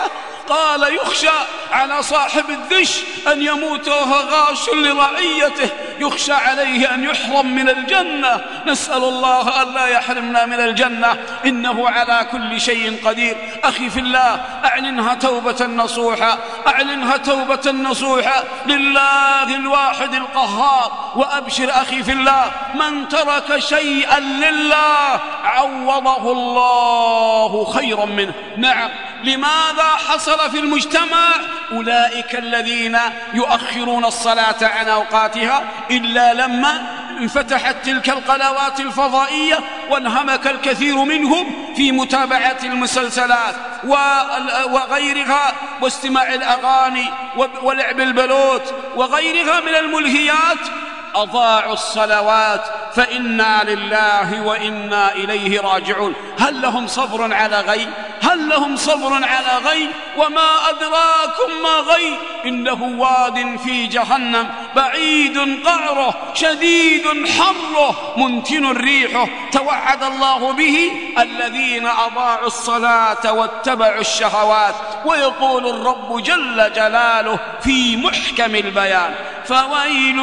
قال يخشى على صاحب الدش أن يموت وهو غاش لرعيته، يخشى عليه أن يحرم من الجنة. نسأل الله أن لا يحرمنا من الجنة، إنه على كل شيء قدير. أخي في الله، أعلنها توبة نصوحة، أعلنها توبة نصوحة لله الواحد القهار. وأبشر أخي في الله، من ترك شيئا لله عوضه الله خيرا منه. نعم، لماذا حصل في المجتمع أولئك الذين يؤخرون الصلاة عن أوقاتها إلا لما انفتحت تلك القنوات الفضائية وانهمك الكثير منهم في متابعة المسلسلات وغيرها واستماع الأغاني ولعب البلوت وغيرها من الملهيات، أضاعوا الصلوات، فإنا لله وإنا إليه راجعون. هل لهم صبر على غي؟ هل لهم صبر على غي؟ وما أدراكم ما غي؟ إنه واد في جهنم بعيد قعره شديد حره منتن ريحه، توعد الله به الذين أضاعوا الصلاة واتبعوا الشهوات. ويقول الرب جل جلاله في محكم البيان: فويل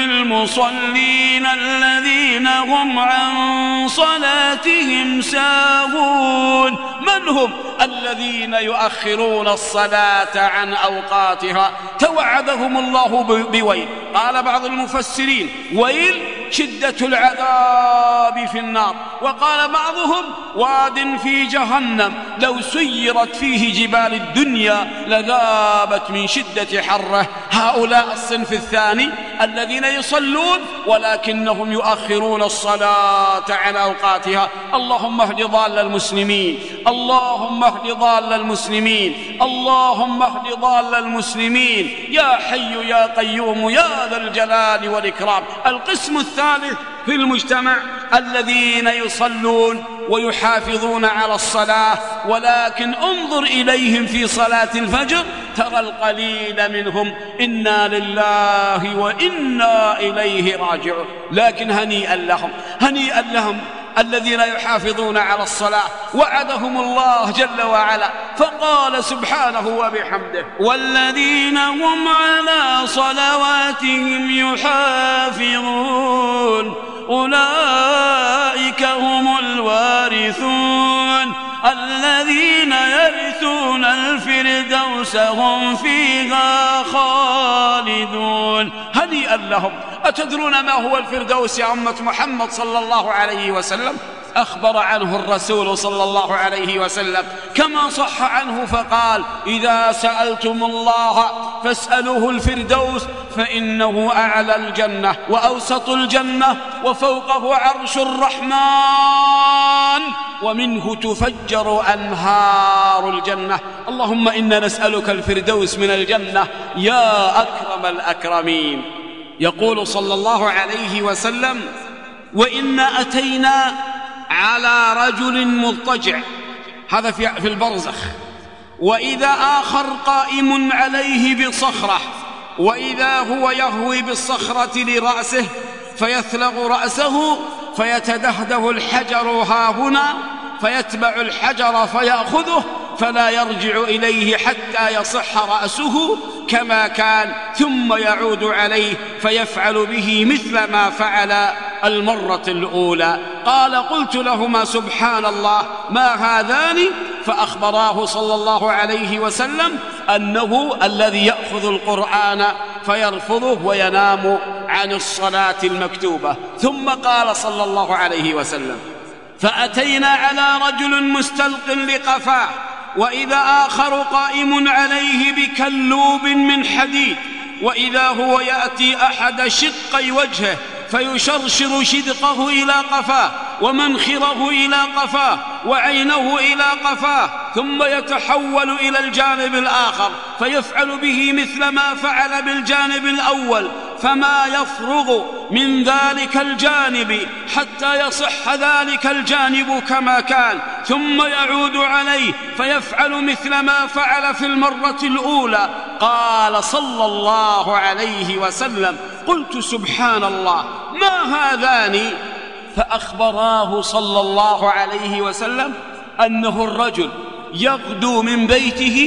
للمصلين الذين هم عن صلاتهم ساهون. من هم الذين يؤخرون الصلاة عن أوقاتها؟ توعدهم الله بويل. قال بعض المفسرين: ويل شدة العذاب في النار. وقال بعضهم: واد في جهنم لو سيرت فيه جبال الدنيا لذابت من شدة حره. هؤلاء الصنف الثاني الذين يصلون ولكنهم يؤخرون الصلاة عن أوقاتها. اللهم اهد ضال المسلمين، اللهم اهد ضال المسلمين، اللهم اهد ضال المسلمين، يا حي يا قيوم يا ذا الجلال والإكرام. القسم الثالث في المجتمع الذين يصلون ويحافظون على الصلاة، ولكن انظر إليهم في صلاة الفجر ترى القليل منهم. إنا لله وإنا إليه راجعون. لكن هنيئا لهم، هنيئا لهم الذين يحافظون على الصلاة. وعدهم الله جل وعلا فقال سبحانه وبحمده: والذين هم على صلواتهم يحافظون أولئك هم الوارثون الذين يرثون الفردوس هم فيها خالدون. هنيئا لهم. أتدرون ما هو الفردوس يا أمة محمد صلى الله عليه وسلم؟ أخبر عنه الرسول صلى الله عليه وسلم كما صح عنه فقال: إذا سألتم الله فاسألوه الفردوس فإنه أعلى الجنة وأوسط الجنة وفوقه عرش الرحمن ومنه تفجر أنهار الجنة. اللهم إنا نسألك الفردوس من الجنة يا أكرم الأكرمين. يقول صلى الله عليه وسلم: وإنا أتينا على رجل مضطجع، هذا في البرزخ، وإذا آخر قائم عليه بصخرة، وإذا هو يهوي بالصخرة لرأسه فيثلغ رأسه فيتدهده الحجر هاهنا فيتبع الحجر فيأخذه فلا يرجع إليه حتى يصح رأسه كما كان، ثم يعود عليه فيفعل به مثل ما فعل المرة الأولى. قال: قلت لهما سبحان الله ما هذان؟ فأخبراه صلى الله عليه وسلم أنه الذي يأخذ القرآن فيرفضه وينام عن الصلاة المكتوبة. ثم قال صلى الله عليه وسلم: فأتينا على رجل مستلق لقفاه، وإذا آخر قائم عليه بكلوب من حديد، وإذا هو يأتي أحد شقي وجهه فيشرشر شدقه إلى قفاه ومنخره إلى قفاه وعينه إلى قفاه، ثم يتحول إلى الجانب الآخر فيفعل به مثل ما فعل بالجانب الأول، فما يفرغ من ذلك الجانب حتى يصح ذلك الجانب كما كان، ثم يعود عليه فيفعل مثل ما فعل في المرة الأولى. قال صلى الله عليه وسلم: قلت سبحان الله ما هذان؟ فأخبراه صلى الله عليه وسلم أنه الرجل يغدو من بيته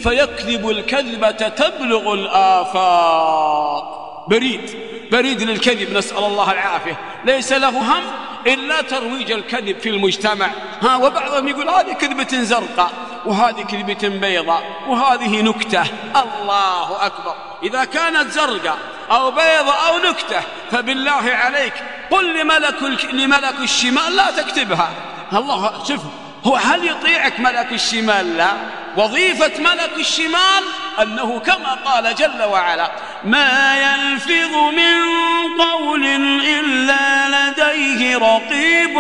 فيكذب الكذبة تبلغ الآفاق. بريد للكذب، نسأل الله العافية، ليس له هم إلا ترويج الكذب في المجتمع. وبعضهم يقول هذه كذبة زرقاء، وهذه كذبة بيضاء، وهذه نكتة. الله أكبر، إذا كانت زرقاء أو بيضاء أو نكتة فبالله عليك قل لملك الشمال لا تكتبها. الله، شوف، هو هل يطيعك ملك الشمال؟ لا. وظيفة ملك الشمال أنه كما قال جل وعلا: ما يلفظ من قول إلا لديه رقيب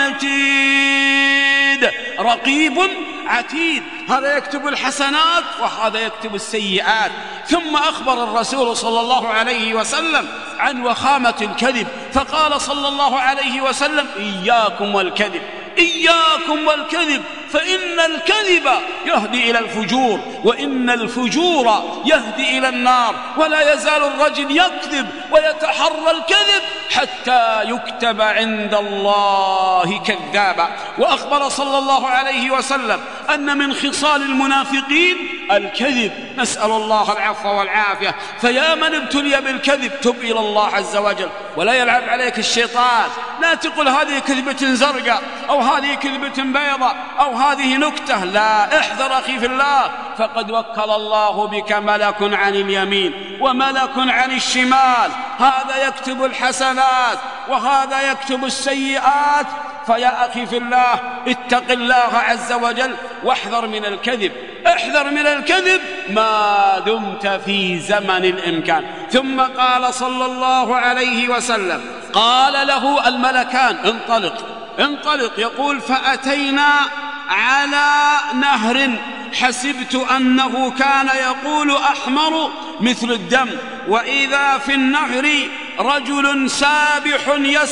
عتيد. رقيب عتيد، هذا يكتب الحسنات وهذا يكتب السيئات. ثم أخبر الرسول صلى الله عليه وسلم عن وخامة الكذب، فقال صلى الله عليه وسلم: إياكم والكذب، إياكم والكذب، فإن الكذب يهدي إلى الفجور، وإن الفجور يهدي إلى النار، ولا يزال الرجل يكذب ويتحرى الكذب حتى يكتب عند الله كذابا. وأخبر صلى الله عليه وسلم أن من خصال المنافقين الكذب، نسأل الله العفو والعافية. فيا من ابتلي بالكذب تب إلى الله عز وجل، ولا يلعب عليك الشيطان. لا تقول هذه كذبة زرقاء أو هذه كذبة بيضاء أو هذه نكتة، لا، احذر أخي في الله، فقد وكل الله بك ملك عن اليمين وملك عن الشمال، هذا يكتب الحسنات وهذا يكتب السيئات. فيا أخي في الله اتق الله عز وجل واحذر من الكذب، احذر من الكذب ما دمت في زمن الإمكان. ثم قال صلى الله عليه وسلم، قال له الملكان: انطلق. يقول: فأتينا على نهر حسبت أنه كان يقول أحمر مثل الدم، وإذا في النهر رجل سابح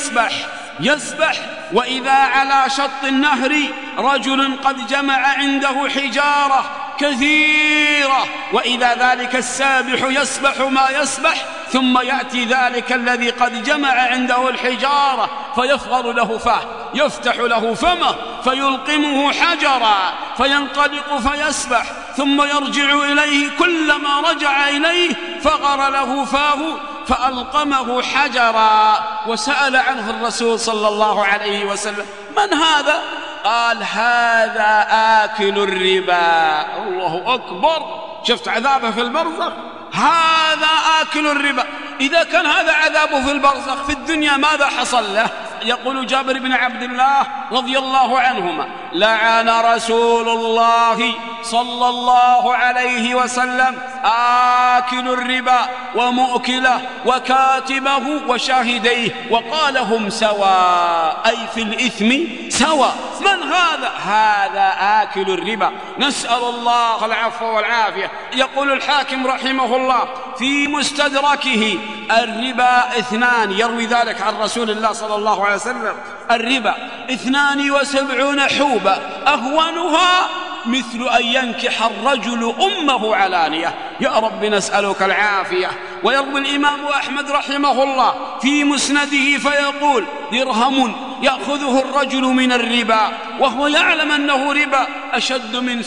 يسبح، وإذا على شط النهر رجل قد جمع عنده حجارة كثيرة، وإذا ذلك السابح يسبح ما يسبح، ثم يأتي ذلك الذي قد جمع عنده الحجارة فيفغر له فاه، يفتح له فمه فيلقمه حجرا فينطلق فيسبح، ثم يرجع إليه، كلما رجع إليه فغر له فاه فألقمه حجرا. وسأل عنه الرسول صلى الله عليه وسلم: من هذا؟ قال: هذا آكل الربا. الله أكبر، شفت عذابه في البرزخ؟ هذا آكل الربا. إذا كان هذا عذابه في البرزخ، في الدنيا ماذا حصل له؟ يقول جابر بن عبد الله رضي الله عنهما: لعن رسول الله صلى الله عليه وسلم آكل الربا ومؤكله وكاتبه وشاهديه، وقال: هم سواء، أي في الإثم سواء. من هذا؟ هذا آكل الربا، نسأل الله العفو والعافية. يقول الحاكم رحمه الله في مستدركه: الربا 2، يروي ذلك عن رسول الله صلى الله عليه وسلم: الربا 72 حوبة، أهونها مثل أن ينكح الرجل أمه علانية. يا رب نسألك العافية. ويروي الإمام أحمد رحمه الله في مسنده فيقول: درهم يأخذه الرجل من الربا وهو يعلم أنه ربا أشد من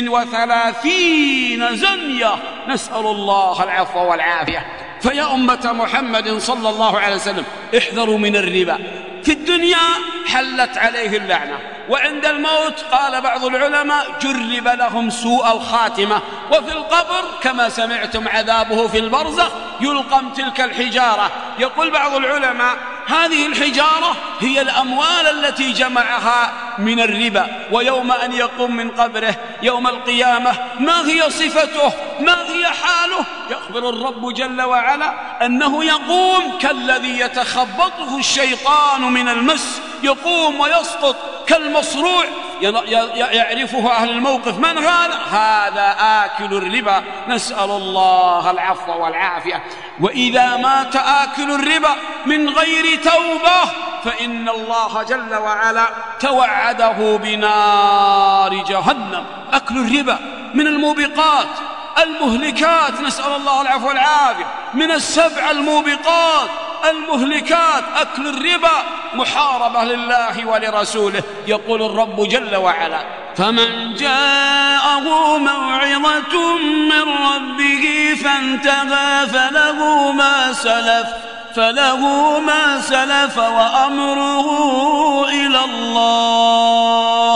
36 زنية، نسأل الله العفو والعافية. فيا أمة محمد صلى الله عليه وسلم احذروا من الربا. في الدنيا حلت عليه اللعنة، وعند الموت قال بعض العلماء جرب لهم سوء الخاتمة، وفي القبر كما سمعتم عذابه في البرزخ يلقم تلك الحجارة. يقول بعض العلماء هذه الحجارة هي الأموال التي جمعها من الربا، ويوم أن يقوم من قبره يوم القيامة ما هي صفته، ما هي حاله؟ يخبر الرب جل وعلا أنه يقوم كالذي يتخبطه الشيطان من المس، يقوم ويسقط كالمصروع، يعرفه أهل الموقف. من هذا؟ هذا آكل الربا، نسأل الله العفو والعافية. وإذا مات آكل الربا من غير توبة فإن الله جل وعلا توعده بنار جهنم. أكل الربا من الموبقات المهلكات، نسأل الله العفو والعافية، من 7 الموبقات المهلكات أكل الربا محاربة لله ولرسوله. يقول الرب جل وعلا: فمن جاءه موعظة من ربه فانتهى فله ما سلف وأمره إلى الله،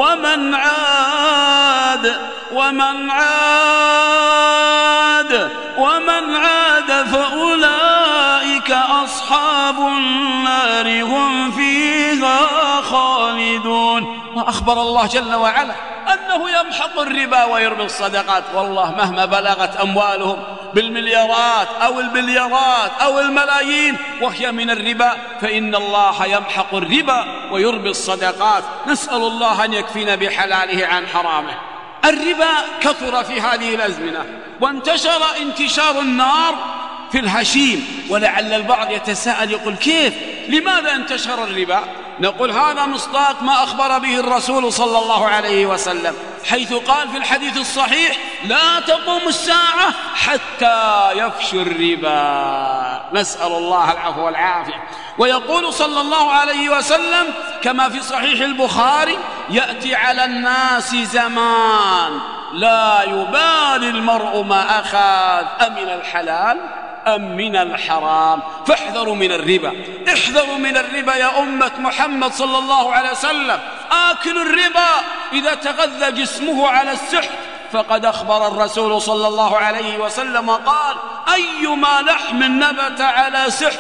ومن عاد فأولئك أصحاب النار هم فيها خالدون. وأخبر الله جل وعلا أنه يمحق الربا ويربي الصدقات. والله مهما بلغت أموالهم بالمليارات أو البليارات أو الملايين وهي من الربا، فإن الله يمحق الربا ويربي الصدقات. نسأل الله أن يكفينا بحلاله عن حرامه. الربا كثر في هذه الأزمنة وانتشر انتشار النار في الهشيم. ولعل البعض يتساءل يقول: كيف؟ لماذا انتشر الربا؟ نقول: هذا مصداق ما أخبر به الرسول صلى الله عليه وسلم، حيث قال في الحديث الصحيح: لا تقوم الساعة حتى يفشو الربا. نسأل الله العفو والعافية. ويقول صلى الله عليه وسلم كما في صحيح البخاري: يأتي على الناس زمان لا يبالي المرء ما أخذ أمن الحلال أم من الحرام. فاحذروا من الربا، احذروا من الربا يا أمة محمد صلى الله عليه وسلم. آكل الربا إذا تغذى جسمه على السحت، فقد أخبر الرسول صلى الله عليه وسلم قال: أيما لحم نبت على سحت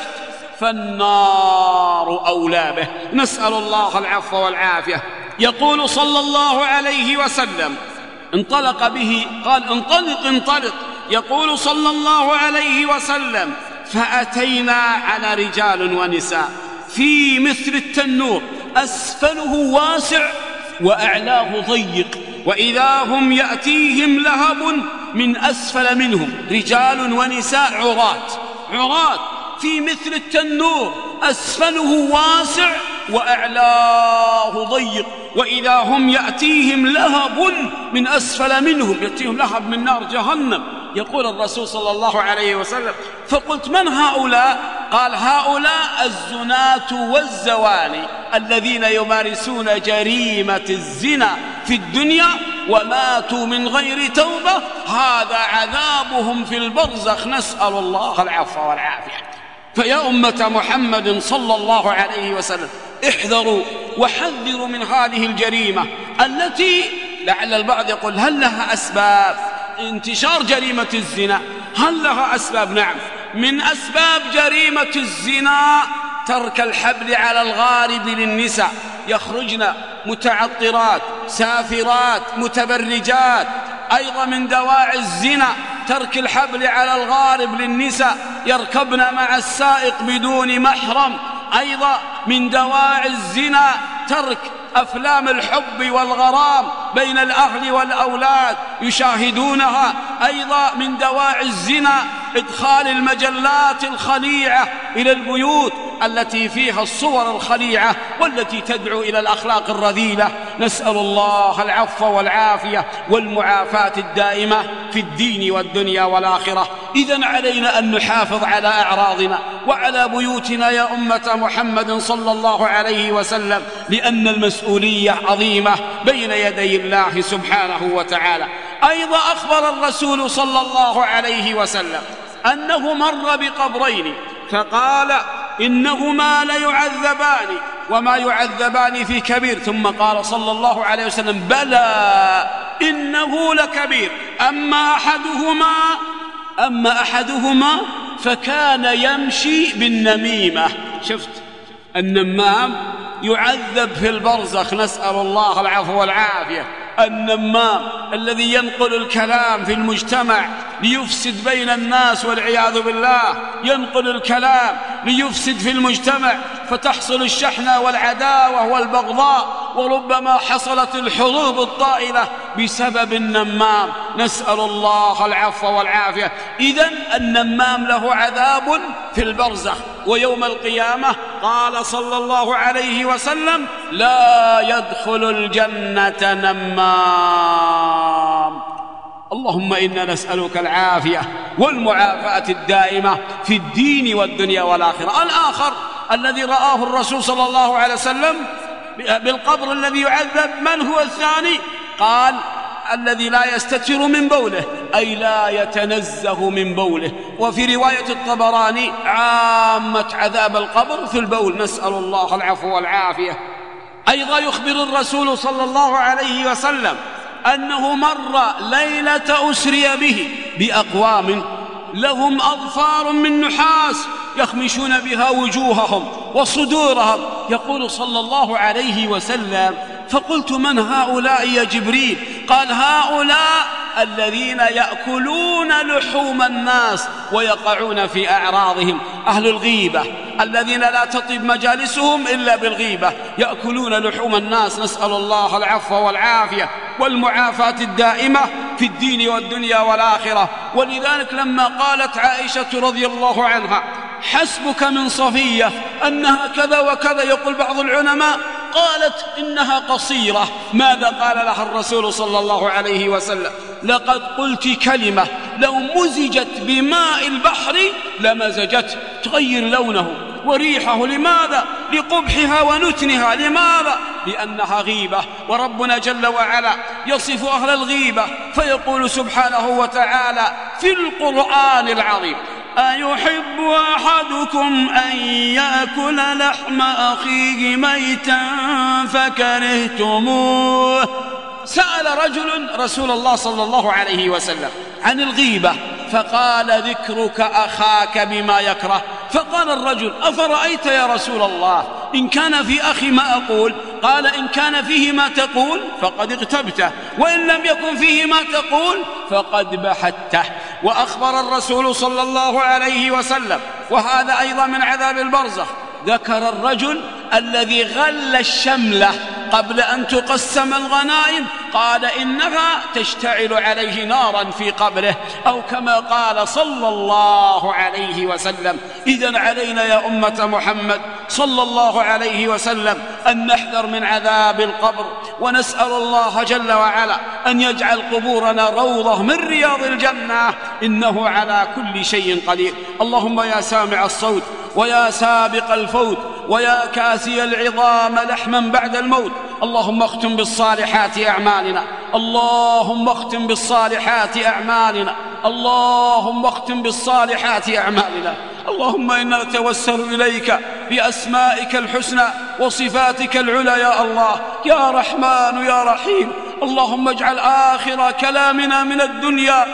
فالنار أولى به. نسأل الله العفو والعافية. يقول صلى الله عليه وسلم: انطلق به، قال: انطلق. يقول صلى الله عليه وسلم: فأتينا على رجال ونساء في مثل التنور أسفله واسع وأعلاه ضيق، وإذا هم يأتيهم لهب من أسفل منهم. رجال ونساء عراة في مثل التنور أسفله واسع وأعلاه ضيق، وإذا هم يأتيهم لهب من أسفل منهم، يأتيهم لهب من نار جهنم. يقول الرسول صلى الله عليه وسلم: فقلت: من هؤلاء؟ قال: هؤلاء الزناة والزواني الذين يمارسون جريمة الزنا في الدنيا وماتوا من غير توبة، هذا عذابهم في البرزخ. نسأل الله العفو والعافية. فيا أمة محمد صلى الله عليه وسلم، احذروا وحذروا من هذه الجريمة التي لعل البعض يقول: هل لها أسباب انتشار جريمة الزنا؟ هل لها أسباب؟ نعم. من أسباب جريمة الزنا ترك الحبل على الغارب للنساء، يخرجن متعطرات سافرات متبرجات. أيضا من دواعي الزنا ترك الحبل على الغارب للنساء، يركبن مع السائق بدون محرم. أيضا من دواعي الزنا ترك أفلام الحب والغرام بين الأهل والأولاد يشاهدونها. أيضا من دواعي الزنا إدخال المجلات الخليعة إلى البيوت التي فيها الصور الخليعة والتي تدعو إلى الأخلاق الرذيلة. نسأل الله العفو والعافية والمعافاة الدائمة في الدين والدنيا والآخرة. إذن علينا أن نحافظ على أعراضنا وعلى بيوتنا يا أمة محمد صلى الله عليه وسلم، لأن المسؤولية عظيمة بين يدي الله سبحانه وتعالى. أيضا أخبر الرسول صلى الله عليه وسلم أنه مر بقبرين فقال: إنهما ليعذبان وما يعذبان في كبير. ثم قال صلى الله عليه وسلم: بلى إنه لكبير، أما أحدهما فكان يمشي بالنميمة. شفت النمام يعذب في البرزخ، نسأل الله العفو والعافية. النمام الذي ينقل الكلام في المجتمع ليفسد بين الناس والعياذ بالله، ينقل الكلام ليفسد في المجتمع فتحصل الشحنة والعداوة والبغضاء، وربما حصلت الحروب الطائلة بسبب النمام. نسأل الله العفو والعافية. إذن النمام له عذاب في البرزخ، ويوم القيامة قال صلى الله عليه وسلم: لا يدخل الجنة نمام. اللهم إنا نسألك العافية والمعافاة الدائمة في الدين والدنيا والآخرة. الآخر الذي رآه الرسول صلى الله عليه وسلم بالقبر الذي يعذب، من هو الثاني؟ قال الذي لا يستتر من بوله، أي لا يتنزه من بوله. وفي رواية الطبراني عامة عذاب القبر في البول، نسأل الله العفو والعافية. أيضا يخبر الرسول صلى الله عليه وسلم أنه مر ليلة أسري به بأقوام لهم أظفار من نحاس يخمشون بها وجوههم وصدورهم. يقول صلى الله عليه وسلم: فقلت من هؤلاء يا جبريل؟ قال: هؤلاء الذين يأكلون لحوم الناس ويقعون في أعراضهم، أهل الغيبة الذين لا تطيب مجالسهم إلا بالغيبة، يأكلون لحوم الناس. نسأل الله العفو والعافية والمعافاة الدائمة في الدين والدنيا والآخرة. ولذلك لما قالت عائشة رضي الله عنها: حسبك من صفية أنها كذا وكذا، يقول بعض العلماء قالت إنها قصيرة. ماذا قال لها الرسول صلى الله عليه وسلم؟ لقد قلت كلمة لو مزجت بماء البحر لمزجته، تغير لونه وريحه. لماذا؟ لقبحها ونتنها. لماذا؟ لأنها غيبة. وربنا جل وعلا يصف أهل الغيبة فيقول سبحانه وتعالى في القرآن العظيم: أيحب أحدكم أن يأكل لحم أخيه ميتا فكرهتموه. سأل رجل رسول الله صلى الله عليه وسلم عن الغيبة فقال: ذكرك أخاك بما يكره. فقال الرجل: أفرأيت يا رسول الله إن كان في أخي ما أقول؟ قال: إن كان فيه ما تقول فقد اغتبته، وإن لم يكن فيه ما تقول فقد بحته. وأخبر الرسول صلى الله عليه وسلم، وهذا أيضا من عذاب البرزخ، ذكر الرجل الذي غل الشملة قبل أن تقسم الغنائم، قال إنها تشتعل عليه نارا في قبره، أو كما قال صلى الله عليه وسلم. إذن علينا يا أمة محمد صلى الله عليه وسلم أن نحذر من عذاب القبر، ونسأل الله جل وعلا أن يجعل قبورنا روضة من رياض الجنة، إنه على كل شيء قدير. اللهم يا سامع الصوت ويا سابق الفوت ويا كاسي العظام لحما بعد الموت، اللهم اختم بالصالحات أعمالنا، اللهم اختم بالصالحات أعمالنا، اللهم اختم بالصالحات أعمالنا. اللهم إنا نتوسل إليك بأسمائك الحسنى وصفاتك العلى يا الله يا رحمن يا رحيم. اللهم اجعل آخر كلامنا من الدنيا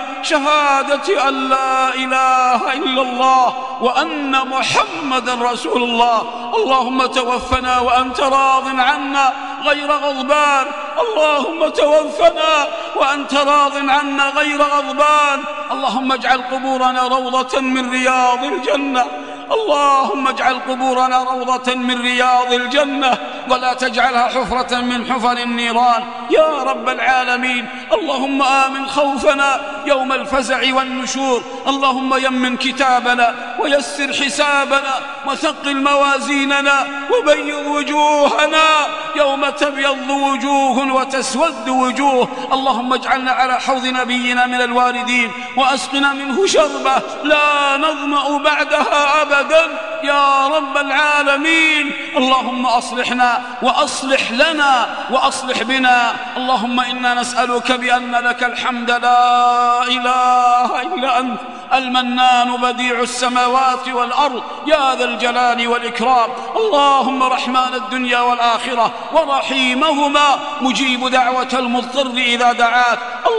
شهادة أن لا إله إلا الله وأن محمدا رسول الله. اللهم توفنا وأنت راض عنا غير غضبان، اللهم توفنا وأنت راض عنا غير غضبان. اللهم اجعل قبورنا روضة من رياض الجنة، اللهم اجعل قبورنا روضة من رياض الجنة، ولا تجعلها حفرة من حفر النيران يا رب العالمين. اللهم آمن خوفنا يوم الفزع والنشور، اللهم يمن كتابنا ويسر حسابنا وثقل موازيننا وبيض وجوهنا يوم تبيض وجوه وتسود وجوه. اللهم اجعلنا على حوض نبينا من الواردين، وأسقنا منه شربة لا نظمأ بعدها أبدا يا رب العالمين. اللهم أصلحنا وأصلح لنا وأصلح بنا. اللهم إنا نسألك بأن لك الحمد لا إله إلا أنت المنان بديع السماوات والأرض يا ذا الجلال والإكرام. اللهم رحمن الدنيا والآخرة ورحيمهما مجيب دعوة المضطر إذا دعاك.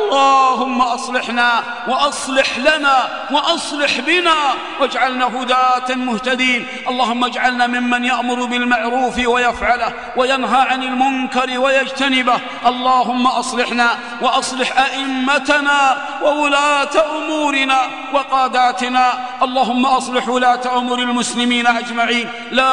اللهم أصلحنا وأصلح لنا وأصلح بنا واجعلنا هداة مهتدين. اللهم اجعلنا ممن يأمر بالمعروف ويفعله وينهى عن المنكر ويجتنبه. اللهم أصلحنا وأصلح أئمتنا وولاة أمورنا وقاداتنا. اللهم أصلح ولاة أمور المسلمين أجمعين.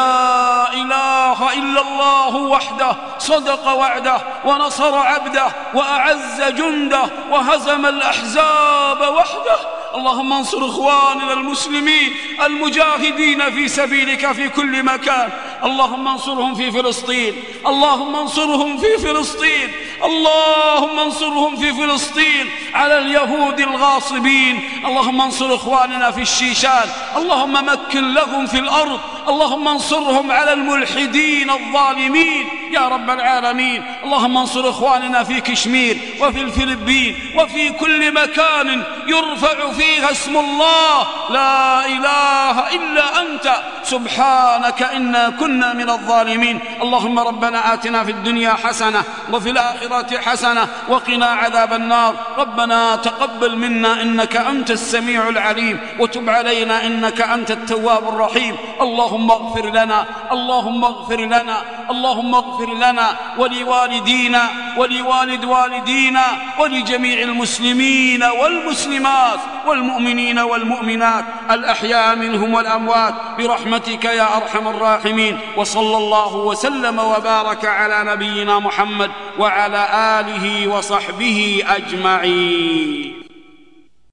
لا إله إلا الله وحده صدق وعده ونصر عبده وأعز جنده وهزم الأحزاب وحده. اللهم انصر إخواننا المسلمين المجاهدين في سبيلك في كل مكان. اللهم انصرهم في فلسطين، اللهم انصرهم في فلسطين، اللهم انصرهم في فلسطين على اليهود الغاصبين. اللهم انصر إخواننا في الشيشان، اللهم مكن لهم في الأرض، اللهم انصرهم على الملحدين الظالمين يا رب العالمين. اللهم انصر إخواننا في كشمير وفي الفلبين وفي كل مكان يرفع فيها اسم الله لا إله إلا أنت سبحانك إنا كنا من الظالمين. اللهم ربنا آتنا في الدنيا حسنة وفي الآخرة حسنة وقنا عذاب النار. ربنا تقبل منا إنك أنت السميع العليم، وتب علينا إنك أنت التواب الرحيم. اللهم اغفر لنا، اللهم اغفر لنا، اللهم اغفر لنا ولوالدينا ولوالد والدينا ولجميع المسلمين والمسلمات والمؤمنين والمؤمنات الأحياء منهم والأموات برحمتك يا أرحم الراحمين. وصلى الله وسلم وبارك على نبينا محمد وعلى آله وصحبه أجمعين.